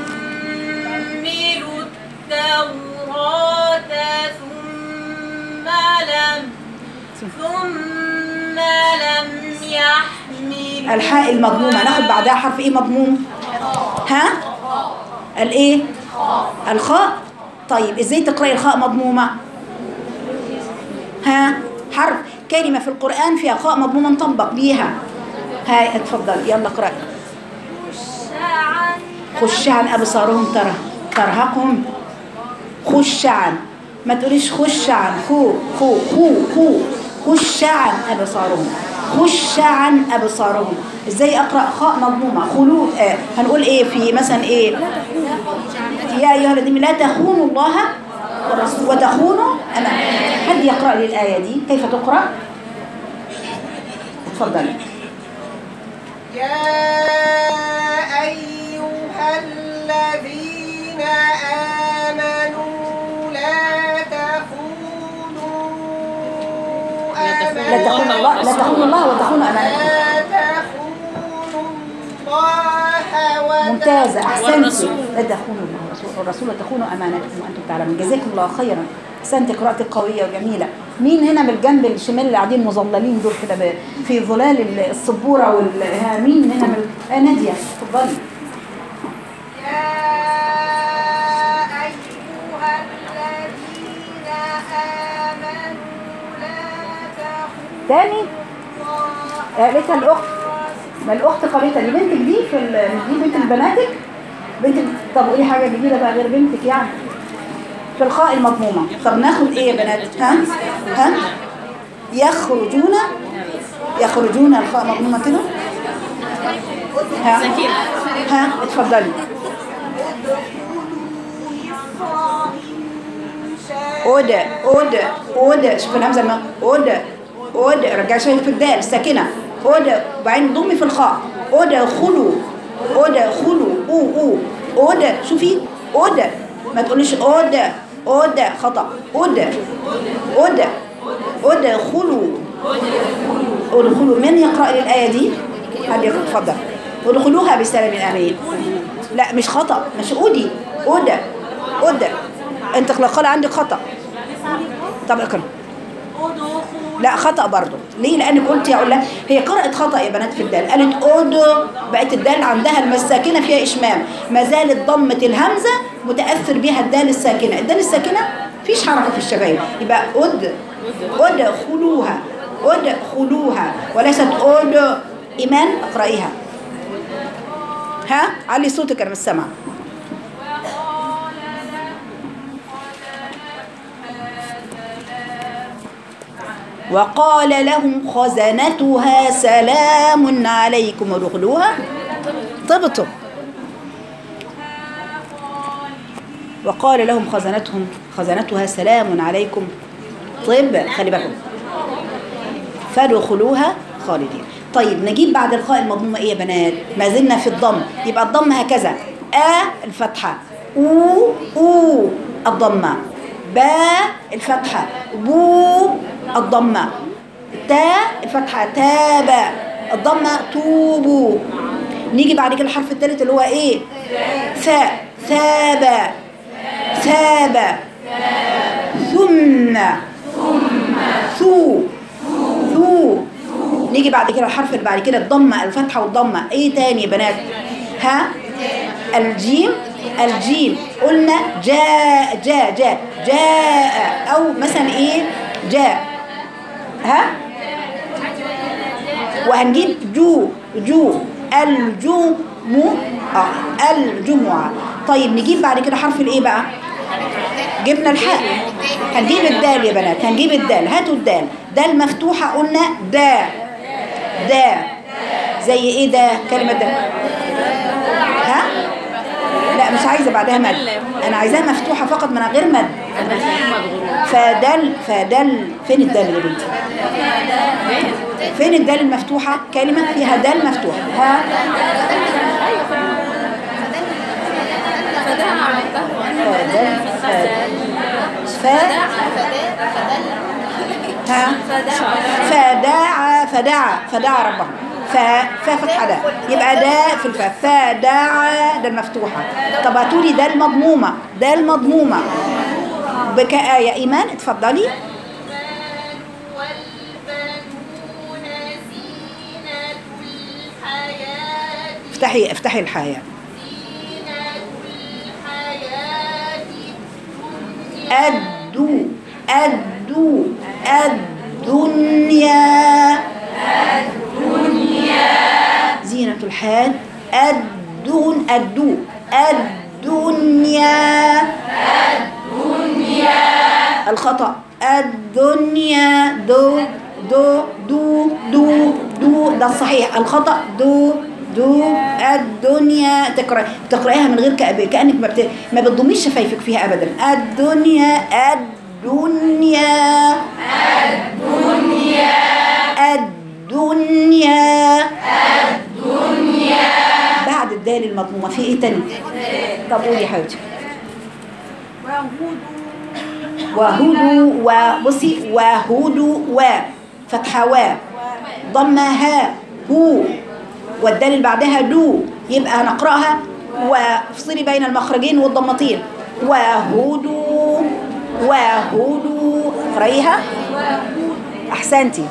حملوا التوراة ثم لم يحملوا الحاء المضمومة ناخد بعدها حرف ايه مضموم؟ ها؟ الايه؟ الخاء. طيب ازاي تقرأي الخاء مضمومة؟ ها؟ حرف كلمة في القرآن فيها خاء مضمومة نطبق بيها. هاي اتفضل يلا اقرأي. خشعا أبصارهم ترهقهم خشعا. ما تقوليش خشعا خو خشعا أبصارهم. خشعا أبصارهم. ازاي اقرأ خاء مضمومة؟ خلود. هنقول ايه في مثلا ايه؟ يا ايها الذين لا تخونوا الله وتخونوا أمانة. حد يقرأ لي الآية دي كيف تقرأ؟ اتفضلي. يا أيها الذين آمنوا لا تخونوا لا تخونوا الله وتخونوا أمانتكم. لا تخونوا الله ممتازة، أحسنتي. لا تخونوا الله والرسول وتخونوا أمانتكم وأنتم تعلمون. جزاكم الله خيرا، أحسنتي، قراءتك قوية وجميلة. مين هنا من الجنب الشمال اللي قاعدين مظللين دول كده في ظلال السبورة مين هنا من نادية اتفضلي. يا أيها الذين آمنوا لا تخونوا تاني قالتها الأخت. ما الأخت قريتها دي بنتك دي دي بنت بناتك بنتك. طب قولي حاجة جديدة بقى غير بنتك يعني في الخاء المضمومة. طب ناخد ايه يا بنات؟ ها يخرجون الخاء مضمومة كده. ها اتفضلي. أودة شوف الهمزة أودة رجعي شوية في الدال الساكنة. أودة وبعدين ضمي في الخاء. خلو أودة شوفي أودة. ما تقوليش أودة خطأ. أودة خلو. ادخلوا. من يقرأ لي الآية دي؟ حد يقرأ اتفضل. ادخلوها بسلام آمين. لا مش خطأ، مش أودة انت قال عندك خطأ. طب اقرأ. لا خطأ برضو. ليه؟ لأنك قلت يا أقول هي قرأت خطأ يا بنات في الدال. قالت أودو، بقت الدال عندها المساكنة فيها إشمام، ما زالت ضمة الهمزة متأثر بها الدال الساكنة. الدال الساكنة فيش حركة في الشفايف، يبقى ادخلوها وليست إيمان. اقرأيها. ها علي صوتك أنا مش سامعة. وقال لهم خزنتها سلام عليكم ادخلوها طبتم. وقال لهم خزنتها سلام عليكم طب. خلي بالكم فادخلوها خالدين. طيب نجيب بعد الخاء المضمومة ايه يا بنات؟ ما زلنا في الضم، يبقى الضم هكذا. الفتحة، او الضمة، با الفتحة، بو الضمة، تا الفتحة، تاب الضمة، توبوا. نيجي بعد كده الحرف الثالث اللي هو ايه؟ ثاء، ثاب، ثم، ثو. نيجي بعد كده الحرف اللي بعد كده الضمة، الفتحة والضمة. ايه تاني يا بنات؟ ها الجيم قلنا جاء او مثلا ايه جاء. ها وهنجيب جو الجمعة. طيب نجيب بعد كده حرف الايه بقى؟ جبنا الحاء، هنجيب الدال يا بنات، هنجيب الدال. هاتوا الدال. دال مفتوحة قلنا دا زي ايه ده؟ كلمة دا. ها لا مش عايزة بعدها مد، انا عايزاها مفتوحة فقط من غير مد. فدل فين الدال يا بنتي؟ فين الدال المفتوحة؟ كلمة فيها دال مفتوحة. ها فدعا ربه. فتحة ده يبقى ده في الفاء. فدعا ده المفتوحة. طب هاتولي ده المضمومة. ده المضمومة بكآية إيمان. اتفضلي. افتحي الحياة. الدنيا زينة الحياة. الدنيا الخطأ. الدنيا دو ده الصحيح. الخطأ دو الدنيا. تقرأيها من غير كأنك ما بتضميش شفايفك فيها أبدا. الدنيا بعد الدال المضمومة في ايه تاني؟ طب قولي يا حبيبتي. وهدوا وبصي وهدوا فتحة ضمة ها هو والدال اللي بعدها دو يبقى هنقرأها وافصلي بين المخرجين والضمتين. وهدوا اقرأيها. أحسنتي.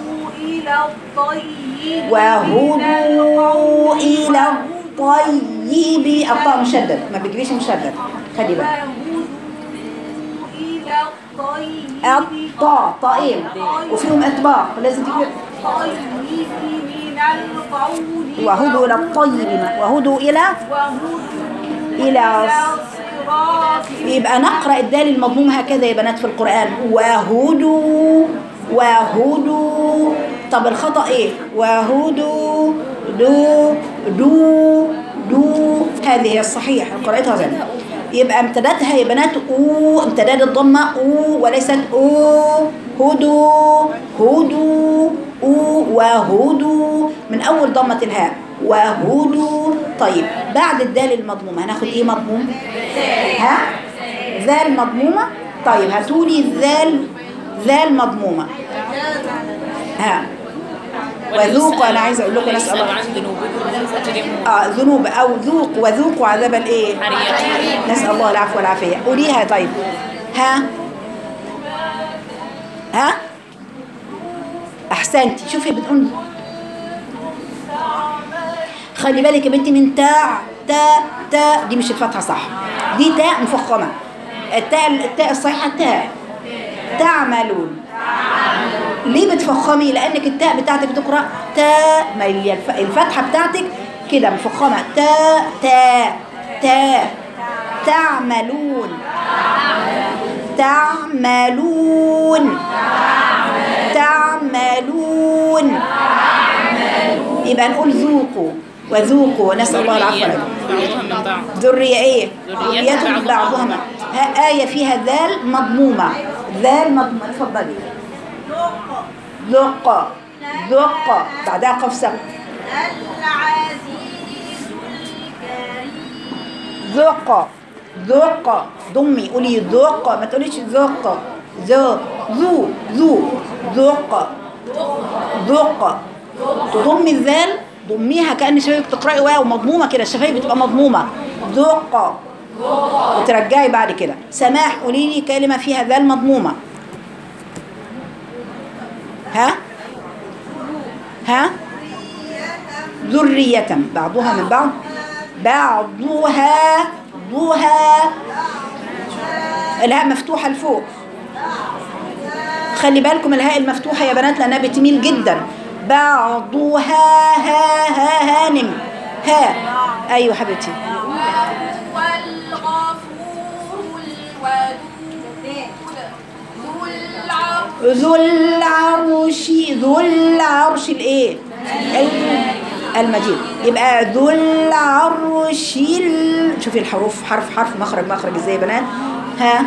وهدوا إلى الطيب. الطاء مشدد ما بيجريش مشدد. خلي بالك. الطاء طائين وفيهم إطباق لازم تجري. وهدوا إلى الطيب. وهدوا إلى يبقى نقرأ الدال المضموم هكذا يا بنات في القرآن. وهدوا. طب الخطأ ايه؟ وهدوا دو هذه هي الصحيح قرأتها زي يبقى امتدادها يا بنات امتداد الضمة وليست هدوا وهدوا من أول ضمة الهاء. وهدوا. طيب بعد الدال المضمومة هناخد ايه مضموم؟ ذال مضمومة. طيب هاتولي ذال مضمومة. وذوق. انا عايزه اقول لكم نسال الله ذنوب او وذوقوا عذاب الايه؟ نسال الله العفو والعافيه. قوليها. طيب احسنتي. شوفي بتقول خلي بالك يا بنتي من تاء دي مش الفتحه صح. دي تاء مفخمه. التاء الصحيحه تعملون. ليه بتفخمي؟ لانك التاء بتاعتك بتقرا تاء. ما هي الفتحه بتاعتك كده مفخمه. تاء تعملون. يبقى نقول ذوقوا وذوقوا ونسال الله العفو والعافيه. ذريه ايه؟ ذريتهم بعضهم. آية فيها ذال مضمومة. اتفضلي. ذق بعدها قف سكت. ذق ضمي. قولي ذق ما تقوليش ذق. ذق تضمي الذال. ضميها كأن شفايفك تقرأي واو مضمومة كده. الشفايف بتبقى مضمومة. ذق وترجعي بعد كده. سماح قولي لي كلمة فيها ذال مضمومة. ذرية بعضها من بعضها الهاء مفتوحة لفوق. خلي بالكم الهاء المفتوحة يا بنات لأنها بتميل جدا. بعضها هانم. أيوة حبيبتي. ذو العرش الايه؟ المجيد. يبقى ذو العرش شوفي الحروف حرف مخرج ازاي يا بنات. ولا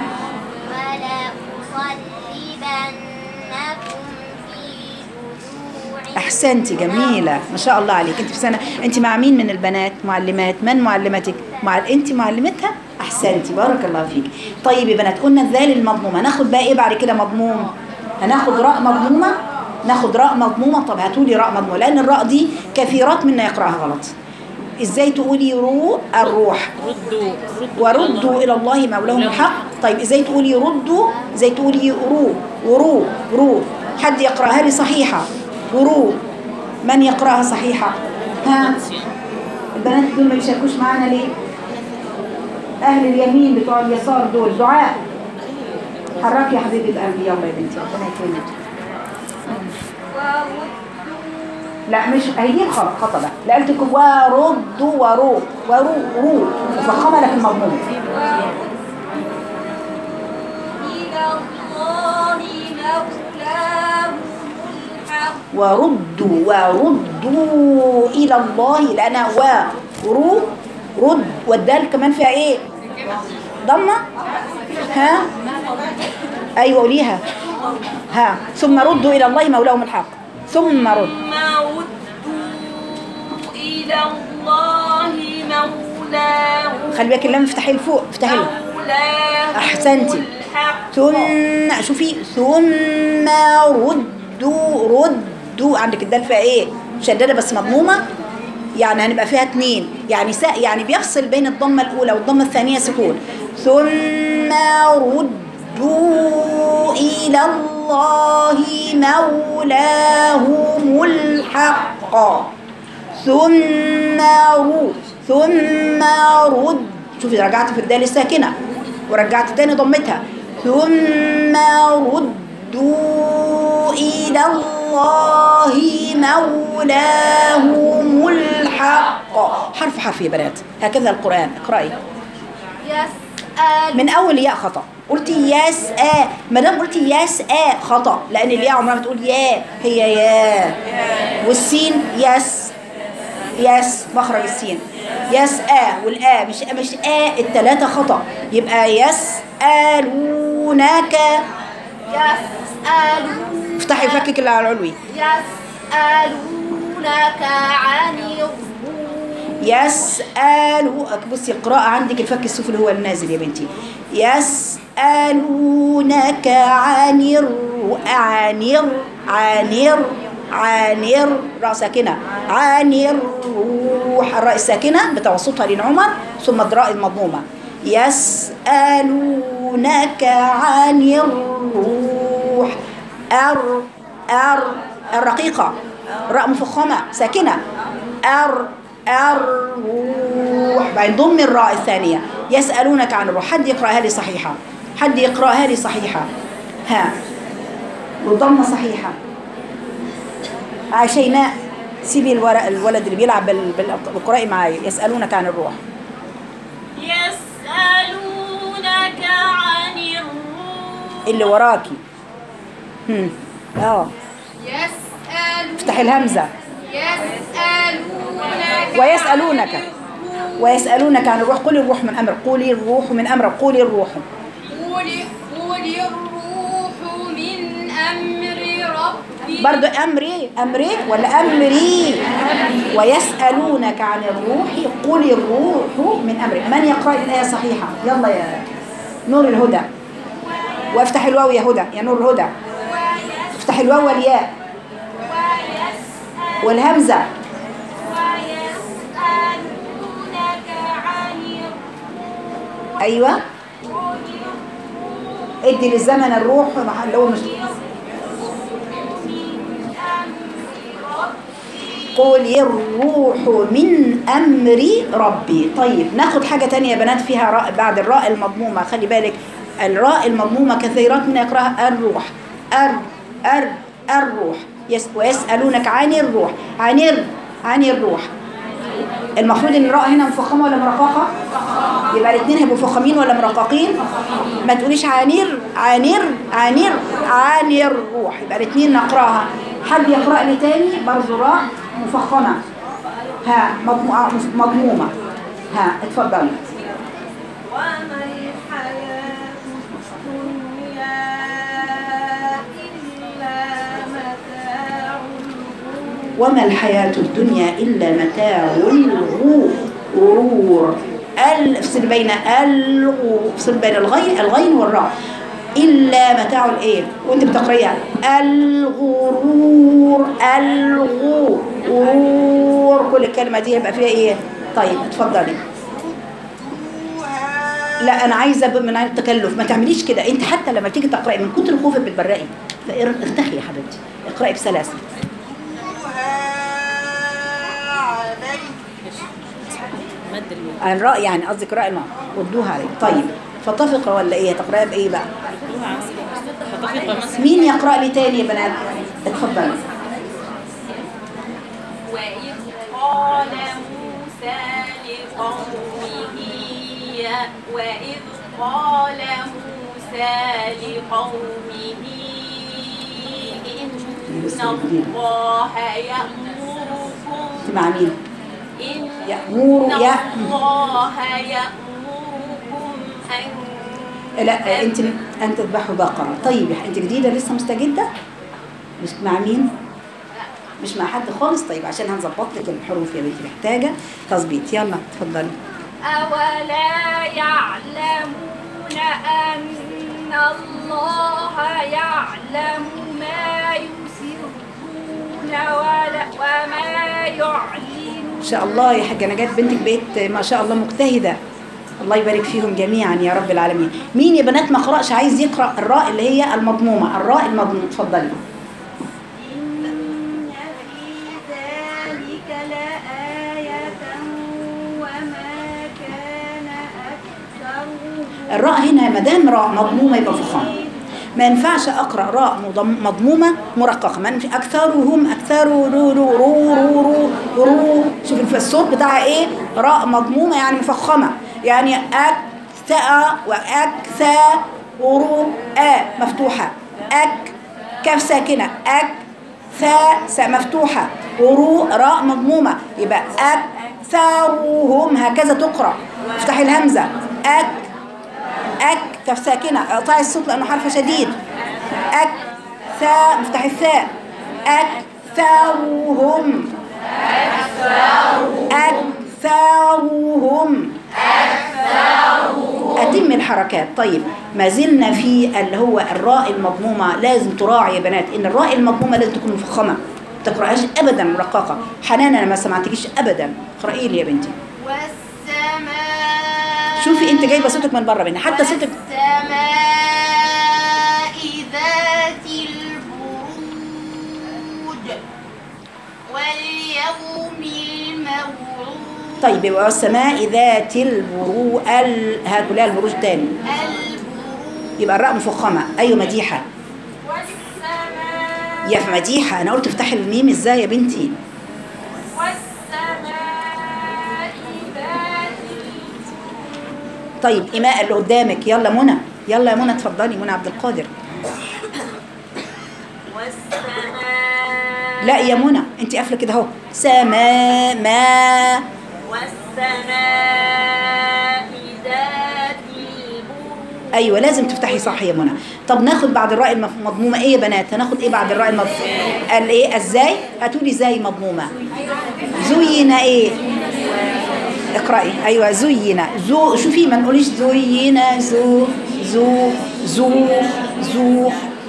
احسنتي جميله ما شاء الله عليك. انت في سنه. انت مع مين من البنات معلمات؟ من معلمتك؟ انت معلمتها. احسنتي بارك الله فيك. طيب يا بنات قلنا الذال المضمومه، هناخد بقى ايه بعد كده مضموم؟ هناخد راء مضمومه، ناخد راء مضمومه. طب هاتوا لي راء مضمومه، لان الراء دي كثيرات منا يقراها غلط. ازاي تقولي رو الروح؟ وردوا الى الله مولاهم الحق. طيب ازاي تقولي ردوا؟ ازاي تقولي رو ورو رو؟ حد يقراها لي صحيحه؟ ورو، من يقراها صحيحه؟ ها البنات دول ما يشاركوش معانا ليه؟ اهل اليمين بتوع اليسار دول. دعاء حركي يا حبيبه قلبي، يلا يا بنتي ربنا يكرمك. لا مش هيجيب خطأ بقى، لا قلت لكم وردوا ورو ورو رو وفخمه لك المضمون. وردوا إلى الله، لأنها ورو رد، والدال كمان فيها إيه؟ ضمة. ها أيوة قوليها. ها ثم ردوا إلى الله مولاهم الحق. ثم ردوا إلى الله مولاهم. خلي بالك اللام افتحي لفوق، افتحي له. أحسنتي. ثم شوفي ثم ردوا عندك الدال فيها ايه؟ مشدده بس مضمومه، يعني هنبقى فيها 2 يعني يعني بيفصل بين الضمه الاولى والضمه الثانيه سكون. ثم ردوا الى الله مولاهم الحق. ثم رد، شوفي رجعت في الدال الساكنه ورجعت تاني ضمتها. ثم ردوا إلى الله مولاهم الحق. حرف يا بنات، هكذا القرآن. اقرأي من أول ياء خطأ. قلتي يسأ، ما دام قلتي يسأ خطأ، لأن الياء عمرها بتقول يا، هي يا. والسين يس مخرج السين. يسأل والآ مش الثلاثة خطأ، يبقى يسألونك. افتحي فكك اللي على العلوي. يسألونك عن الروح. بصي القراءة عندك الفك السفلي هو النازل يا بنتي. يسألونك عن راء ساكنة، عن الروح، الراء الساكنة بتوسطها للعمر ثم الراء المضمومة. يسألونك عن الروح. الرقيقة، راء مفخمة ساكنة. الروح، بعدين ضم الراء الثانية. يسألونك عن الروح. حد يقرأها لي صحيحة؟ ها والضمة صحيحة. شيماء سيبي الولد اللي بيلعب بالقراءة معايا. يسألونك عن الروح. يسألونك عن الروح اللي وراكي. افتحي الهمزة. ويسألونك عن الروح. قولي الروح من أمر، قولي الروح من أمر، قولي الروح. قولي الروح من أمر ربي. برضو أمري ولا أمري؟ ويسألونك عن الروح قولي الروح من أمري. من يقرأ الآية صحيحة؟ يلا يا نور الهدى، وافتح الواو يا هدى، يا نور الهدى. افتح الواو والياء والهمزة. أيوة ادي للزمن الروح اللي هو مش قولي الروح من أمر ربي. طيب ناخد حاجة تانية يا بنات فيها راء بعد الراء المضمومة. خلي بالك الراء المضمومة كثيرات من يقرأها الروح. الروح. ويسألونك عن الروح. عن الروح. المفروض ان الراء هنا مفخمه ولا مرققه؟ يبقى الاثنين هيبقوا مفخمين ولا مرققين؟ ما تقوليش عن الروح، يبقى الاثنين نقراها. حد يقرأ لي تاني برضه راء مفخمه، ها مضمومه. ها اتفضلي. وما الحياة الدنيا إلا متاع الغرور. افصل بين افصل بين الغين والراء. إلا متاع الإيه وأنت بتقريها الغرور الغرور، كل الكلمة دي يبقى فيها إيه؟ طيب اتفضلي. لا أنا عايزة من التكلف، ما تعمليش كده. أنت حتى لما تيجي تقرأي من كتر خوفك بتبرقي، ارتخي يا حبيبتي، اقرأي بسلاسة. الراء يعني قصدك راء الماء ردوها عليه. طيب فتفق ولا ايه؟ تقرأي بايه بقى؟ مين يقرأ لي تاني يا بنات؟ اتفضلي. وإذ قال موسى لقومه وإذ قال موسى لقومه إن الله يأمركم مع مين؟ إن يأمر الله يأمركم أن لا أن تذبحوا بقرة. طيب أنت جديدة لسه مستجدة؟ مش مع مين؟ مش مع حد خالص. طيب عشان هنظبط لك الحروف يا بنتي محتاجة تظبيط. يلا اتفضلي. أولا يعلمون أن الله يعلم ما يسرون وما يعلنون. إن شاء الله يا حاجة نجاة بنتك بقيت ما شاء الله مجتهدة، الله يبارك فيهم جميعا يا رب العالمين. مين يا بنات ما قرأش عايز يقرأ الراء اللي هي المضمومة؟ الراء المضمومة اتفضلي. إن في ذلك لآية وما كان أكثرهم. الراء هنا ما دام راء مضمومة يبقى فخامة. ما ينفعش أقرأ راء مضمومة مرققة. ما ينفع أكثرهم أكثروا رو رو رو رو رو رو. شوف الصوت بتاعها إيه؟ راء مضمومة يعني مفخمة، يعني أكثأ وأكثى ورو مفتوحة، كاف ساكنة، ثاء مفتوحة، ورو راء مضمومة، يبقى أكثرهم هكذا تقرأ. افتحي الهمزة كاف ساكنة، اقطعي الصوت لأنه حرف شديد. ثاء مفتحي الثاء. أكثرهم أتم الحركات. طيب ما زلنا في اللي هو الراء المضمومة. لازم تراعي يا بنات إن الراء المضمومة لازم تكون مفخمة، ما تقرأهاش أبدا مرققة. حنان أنا ما سمعتكيش أبدا، اقرأي لي يا بنتي. والسماء شوفي أنت جايبة صوتك من بره منها حتى صوتك. والسماء ذات البروج واليوم الموعود. طيب يبقى والسماء ذات البروج هتقوليها البروج تاني. يبقى الراء مفخمة. أيوة مديحة والسماء يا مديحة. أنا قلت افتحي الميم إزاي يا بنتي؟ والسماء ذات طيب إيماء اللي قدامك. يلا منى، يلا يا منى اتفضلي. منى عبد القادر. والسماء لا يا منى انت قافله كده اهو. سماء ما. والسماء ذات البروج. ايوه لازم تفتحي صح يا منى. طب ناخد بعد الراء المضمومه ايه يا بنات؟ هناخد ايه بعد الراء المضمومه؟ قال ايه؟ ازاي؟ هتقولي ازاي مضمومه؟ زين ايه؟ اقراي. ايوه زين. شوفي ما نقوليش زين زو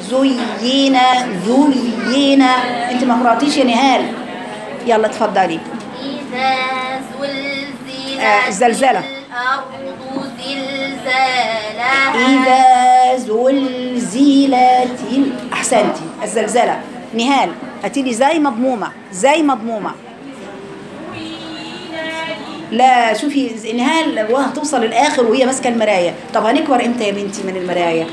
زين. انت ما قراتيش يا نهال. يلا اتفضلي. إذا زلزلة. الأرض زلزالها. إذا زلزلت أحسنتي. الزلزلة. نهال هاتيلي زي مضمومة. لا شوفي نهال وهتوصل الآخر وهي ماسكة المراية. طب هنكبر امتى يا بنتي من المراية؟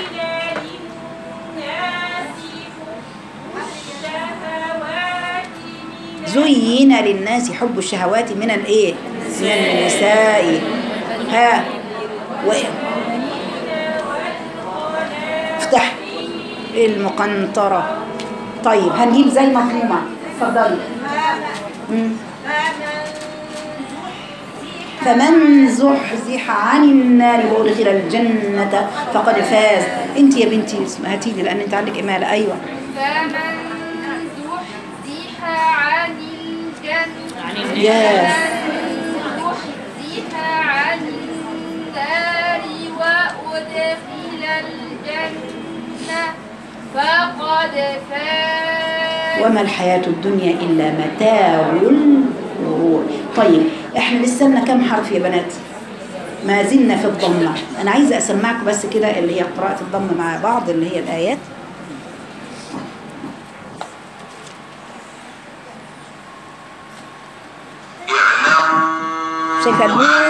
زين للناس حب الشهوات من الايه؟ من النساء. ها افتح المقنطرة. طيب هنجيب زي مضمومة. اتفضلي. فمن زحزح عن النار وادخل الجنة فقد فاز. انت يا بنتي هاتيلي لان انت عندك امالة. ايوه. فمن زحزح عن الجنة يا زحزح عن النار وأدخل الجنة فقد فاز. وما الحياة الدنيا إلا متاع الغرور. طيب احنا لسه لنا كم حرف يا بنات؟ ما زلنا في الضمة. أنا عايزة أسمعكم بس كده اللي هي قراءة الضمة مع بعض اللي هي الآيات. شايفة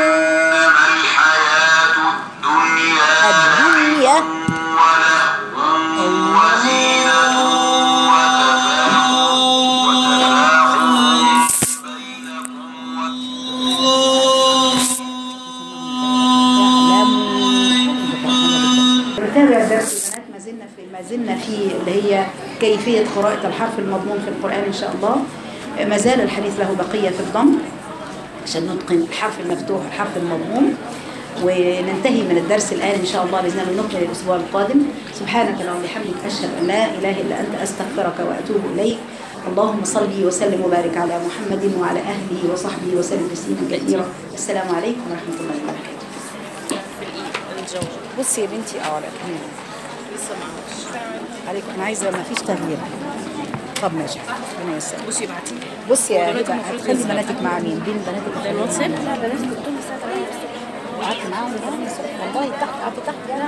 الدنيا نتابع درس البنات. ما زلنا في اللي هي كيفية قراءة الحرف المضموم في القرآن إن شاء الله. ما زال الحديث له بقية في الضم عشان نتقن الحرف المفتوح والحرف المضموم، وننتهي من الدرس الآن إن شاء الله بإذن الله. نكمل الأسبوع القادم. سبحانك اللهم وبحمدك أشهد أن لا إله إلا أنت أستغفرك وأتوب إليك. اللهم صل وسلم وبارك على محمد وعلى أهله وصحبه وسلم تسليما كثيرا. السلام عليكم ورحمة الله وبركاته. بصي يا بنتي عليكم. أنا عايزة ما فيش تغيير. طب ماشي. ربنا يسلمك. بصي ابعتي. بصي يا هبه هتخلي بناتك مع مين؟ بين بناتك ده الواتساب؟ لا بناتك قلت لي الساعه 8 قعدت معاهم والله تحت قعدت تحت. لا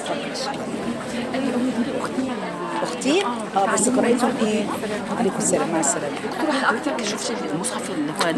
اختي بس قريتهم ايه؟ عليكم السلام. مع السلامه. دكتوره حضرتك شفتي المصحف اللي هو